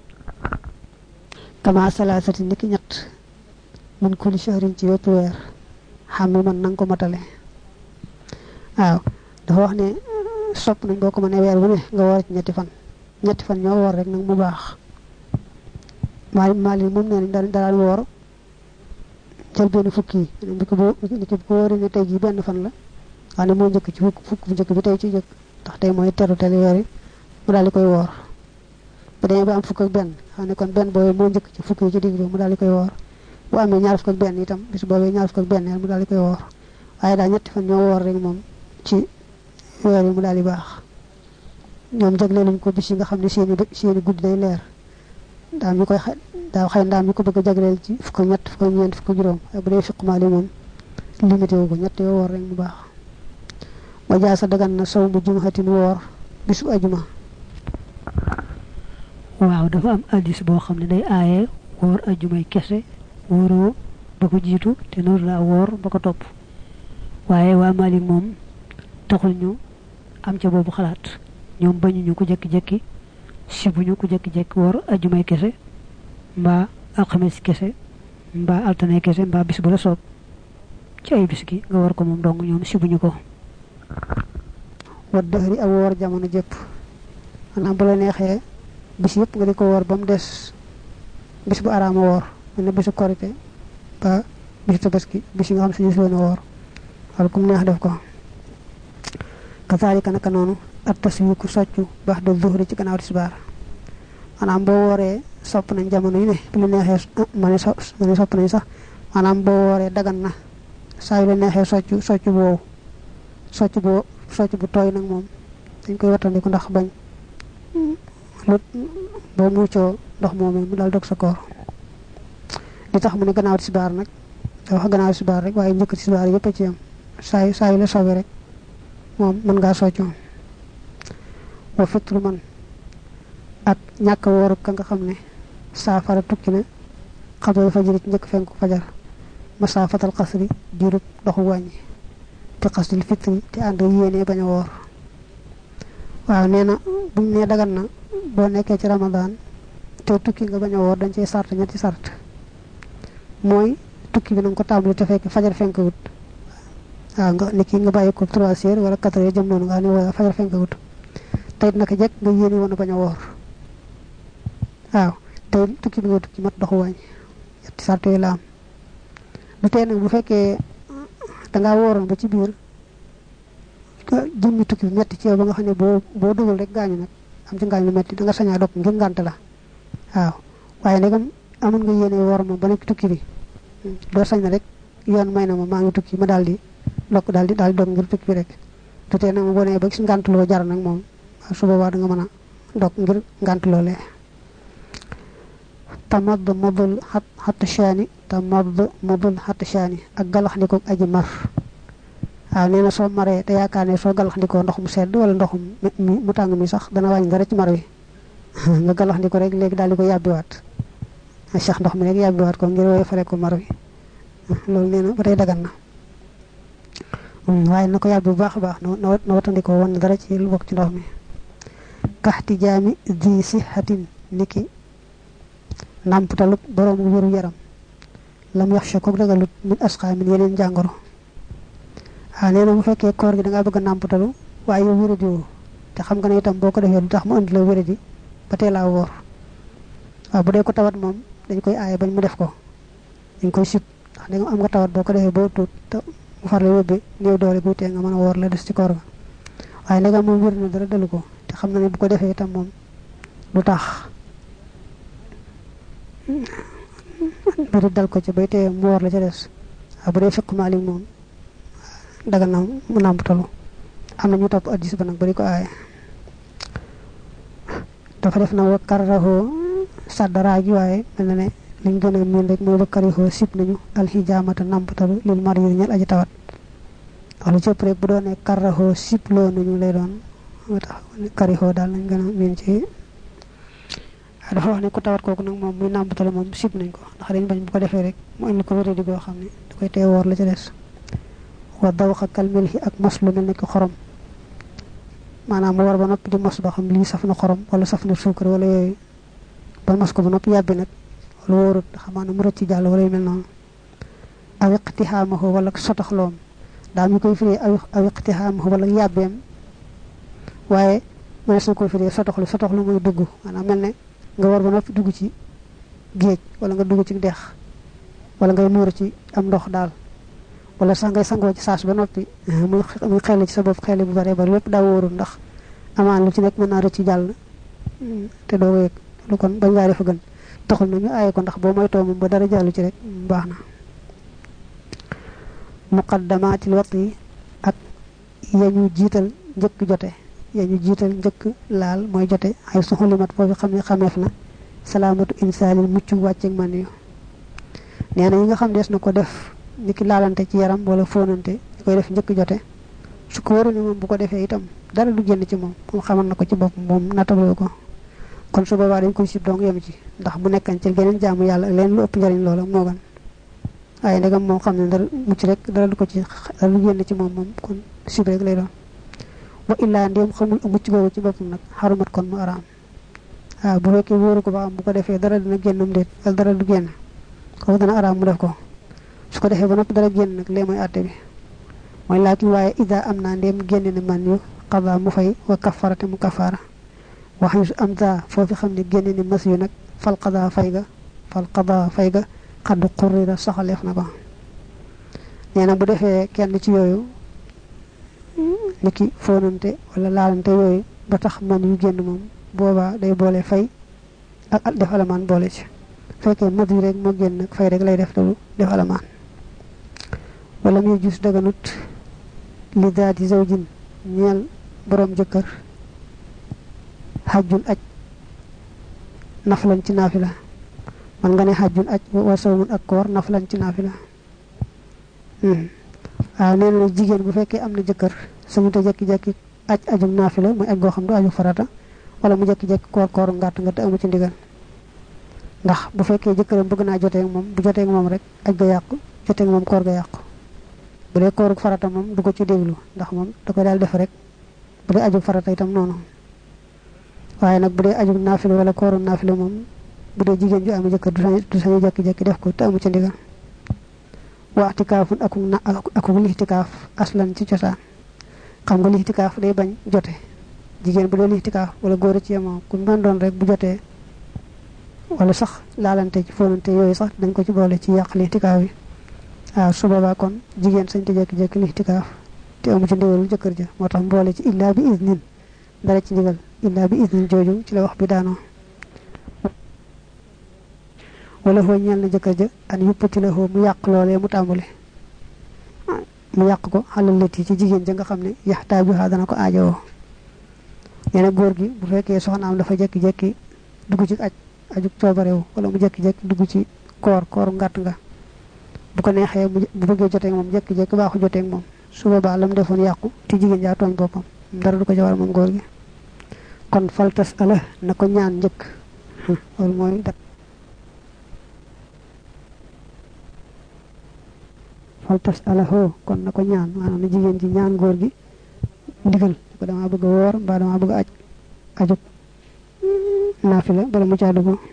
kama salaasati niki ñett min kulli shahrin ci wépp weer xam ne man nanga ko matale waaw dafa wax ne sopp nañ boo ko mënee weer bu ne nga woor ci ñetti fan ñoo woor rek nag mu baax maali moom nee nañ daan woor jël benn fukki yi bi ko wóoree ne tey jii benn fan la xam ne moo njëkk ci fukk bu njëkk bi tey ci jëkk ndax tey mooy teru teli weer yi mu daal di koy woor bu demee ba am fukk ak benn xam ne kon benn boobee moo njëkk ci fukk yi ci digg bi mu daal di koy woor bu amee ñaar fukk ak benn itam bis boobee ñaar fukk ak benn mu daal di koy woor waaye daal ñetti fan ñoo woor rek moom ci weer yi mu daal di baax ñoom jagleel nañ ko bis yi nga xam ne seeni guddi day leer daam ñu koy daaw xëy ndaam ñu ko bëgg a jagleel ci fukk ak ñett fukk ak ñeent fukk ak juróom bu dee fiqmaali moom limité wu ko ñett yoo woor rek mu baax wa jaasa dagan na saw mu jumaxatin woor bisu ajuma waaw dafa am hadis boo xam ne day aaye woor ajumay kese wóoroo ba ko jiitu te noonu laa woor ba ko topp waaye waa Malik moom taxul ñu am ca boobu xalaat ñoom bañuñu ko jekki-jekki sibuñu ko jekki-jekki woor ajumay kese mbaa alxames kese mbaa altine kese mbaa bis bu la soob ci ay bis gi nga war ko moom dong ñoom sibuñu ko wa dëhri ak woor jamono jëpp maanaam bu la neexee bis yëpp nga di ko woor ba mu des bis bu araama woor mel ne bisu korite ba bisu tabaski bis yi nga xam suñu soona woor wala kum neex def ko kasaalika naka noonu at taswiku soccu baax de zuhri ci gannaaw tisbaar maanaam boo wooree sopp nañ jamono yu ne bu la neexee ma ne sopp nañ sax maanaam boo wooree dagan na saa yu la neexee soccu boobu soccu bu tooy nag moom dañ koy wattandiku ndax bañ lu boo muccoo ndox moomee mu daal dog sa koor li tax mu ne gannaaw tisbaar nag da wax gannaaw tisbaar rek waaye njëkk tisbaar yëpp a ci yam saa yu la soobee rek moom mën ngaa soccu wa fitru man ak ñàkk wooru ka nga xam ne saafara tukki na xabal fajiri ci njëkk fenku fajar masaafatal xasri diirub doxu wàññi te xasdil fitri te ànd yéene bañ a woor waaw nee na buñ ne dagan na boo nekkee ci ramadan te tukki nga bañ a woor dañ cey sart ñetti sart mooy tukki bi na nga ko tàmbali te fekk fajar fenk wut waaw nga ni kii nga bàyyi ko 3 heures wala 4 heures jëm noonu nga xam ne wala fajar fenk wut tey naka jekk nga yéene woon a bañ a woor waaw tey tukki bi nga tukki mat doxu wàññi ñetti sart yooyu la am du tee nag bu fekkee dangaa wooroon ba ci biir jëmmi tukki bi metti ci yow ba nga xam ne boo dugal rek gaañu nag am ci ngaañ lu metti da nga sañaa dog ngir ngànt la waaw waaye ndegam amoon nga yéene woor moom ba nekk tukki bi doo sañ na rek yoon may na ma maa ngi tukki ma daal di dog ngir tukki bi rek du tee nag ma boo nee ba gis ngànt loo jar nag moom su boobaa da nga mën a dog ngir ngànt loolee tamad modul xatt shaani ak galax ndiko aji mar waaw nee na soo maree te yaakaar ne soo galax ndikoo ndox mu sedd wala ndox mu tàng mi sax dana wàññi dara ci mar wi nga galax ndiko rek léegi daal di ko yàbbiwaat sax ndox mi rek yàbbiwaat ko ngir woy fare ko mar wi loolu nee na ba tey dagan na waaye na ko yàbbi bu baax a baax na watandikoo wan dara ci lu bokk ci ndox mi kaxti jaami di sixatin niki nàmputalu borom wéru yaram lam yaxsha ko ragalut min asqaamin yeneen jàngoro waaw nee na bu fekkee koor gi da ngaa bëgg a nàmputalu waaye yow wéradi woo te xam nga ne itam boo ko defee du tax mu andi la wéradi ba tey laa woor waaw bu dee ko tawat moom dañ koy aaye bañ mu def ko dañ koy sib ndax da nga am nga tawat boo ko defee boo tuut te mu far la yóbbe néew doole gu tee nga mën a woor la des ci koor ga waaye ndegam moom wér na dara dalu ko te xam na ne bu ko defee itam moom du tax bari dal ko ci bay tee mu woor la ca des waaw bu dee fiq Maalik moom daga na mu nàmpatalu am na ñu topp addis ba nag bari ko aaye dafa def na wa karrahu saddara gi waaye mel na ne liñ gën a miin rek mooy wa karihoo sib nañu alxijaamata nàmpatalu lil mar yi ñel aji tawat wax lu cëpp rek bu doonee karrahu siploo nañu lay doon moo tax karihoo daal lañ gën a miin ci dafa wax ne ku tawat kooku nag moom muy nàmpatalu moom sib nañ ko ndax dañ bañ bu ko defee rek mu indi ko wéradi goo xam ne da koy tee woor la ca des wa dawxa kalmilhi ak mos lu melni ko xorom manam mu war ba nopi di mos ba xam li safna xorom wala safna suukar wala yoy ba mos ko ba nopi yabbi nak wala worut xamana mu recc jall wala mel non aw iqtihamahu wala sotaxlom da mi koy firi aw iqtihamahu wala yabbem waye mo sa ko firi sotaxlu moy dugg manam melne nga war ba nopi dugg ci geej wala nga dugg ci dex wala ngay nuur ci am ndox dal wala sax ngay sango ci saas ba nopi muy xel ci sa bop xel bu bare bare lepp da woru ndax amaan lu ci nek mëna recc jall te do wék lu kon bañ nga def gën taxul nañu ayé ko ndax bo moy to mum ba dara jallu ci rek baxna muqaddamatil wati ak yañu jital ñeuk joté yañu jital ñeuk laal moy joté ay suxulimat fofu xamef na salamatu insanil muccu wacc ak man yu neena yi nga xam des na ko def niki laalante ci yaram wala fonante koy def ñeuk joté su ko waru ni mom bu ko defé itam dara du genn ci mom xamal nako ci bop mom natalo ko kon su baba dañ koy sip dong yam ci ndax bu nekkan ci geneen jaamu yalla leen lu ëpp njariñ loola mo gan ay ndegam mom xamne dara mucc rek dara du ko ci dara du genn ci mom kon sip rek lay doon wa illa ndem xamul mucc gogu ci bopum nak harumat kon mu aram bu fekkee wóoru ko ba am bu ko defee dara dina génnam déet wala dara du génn ko dana araam mu def ko su ko defee ba noppi dara génn nag lee mooy àtte bi mooy laakin waaye ida am naa ndéem génn ne man yu qada mu fay wa kafarate mu kafara waxin su am daa foofi xam ne génn ne mas yu nag fal qada fay ga xaddu qurrira soxaleef na ko nee na bu defee kenn ci yooyu niki foonante wala laalante yooyu ba tax man yu génn moom boba day bolé fay ak def alaman bolé ci fekke madu rek mo genn nak fay rek lay def lu def alaman wala mi jus daganut li daati zawjin ñeel borom jëkkër hajjul aj naflan ci nafila man nga ne hajjul aj wa sawmun ak koor naflan ci nafila neena jigen bu fekke amna jëkkër samu ta jekki aj aju nafila moy aj go xam du aju farata wala mu jekki koor ngatt nga te amu ci ndigal ndax bu fekkee jëkkëram bëgg naa jotee ak moom bu jotee ak moom rek aj ga yàqu jotee ak moom koor ga yàqu bu dee koor farata moom du ko ci déglu ndax moom da koy daal def rek bu dee aju farata itam noonu waaye nag bu dee aju naafila wala kooru naafila moom bu dee jigéen ju am jëkkër du sañu jekki def ko te amu ci ndigal wa i'tikaafun aku lixtikaaf aslan ci cosaan xam nga lixtikaaf day bañ jote jigen bu do lixtikaaf wala goor ci yama ku man doon rek bu jotee wala sax laalante ci fonante yoy sax dañ ko ci boole ci yaq lixtikaaf yi su baba kon jigen sañ te jekki lixtikaaf te amu ci ndigal jëkkër ja motax boole ci illa bi iznin dara ci ndigal illa bi iznin joju ci la wax bi daano wala ho ñal na jëkkër ja an yuppati la ho mu yaq lolé mu tambulé mu yaq ko halal lati ci jigen ja nga xamné yahtaju ha dana ko aajo neena goor gi bu fekkee soxnaam dafa jekki dugg ci aju coobarew wala mu jekki dugg ci koor ngatt nga bu ko neexee bu bëggee jotee ak moom jekki baaxu jotee ak moom su boobaa lam defoon yàqu te jigéen jaa tooñ boppam dara du ko jawar moom góor gi kon faltas ala na ko ñaan njëkk loolu mooy dat faltas ala ho kon na ko ñaan maanaam na jigéen ji ñaan góor gi ndigal ko dama bëgg woor mbaa dama bëgg aju nafila bala mu ca dugg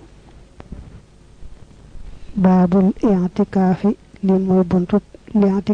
babul i'tikafi li moy buntu li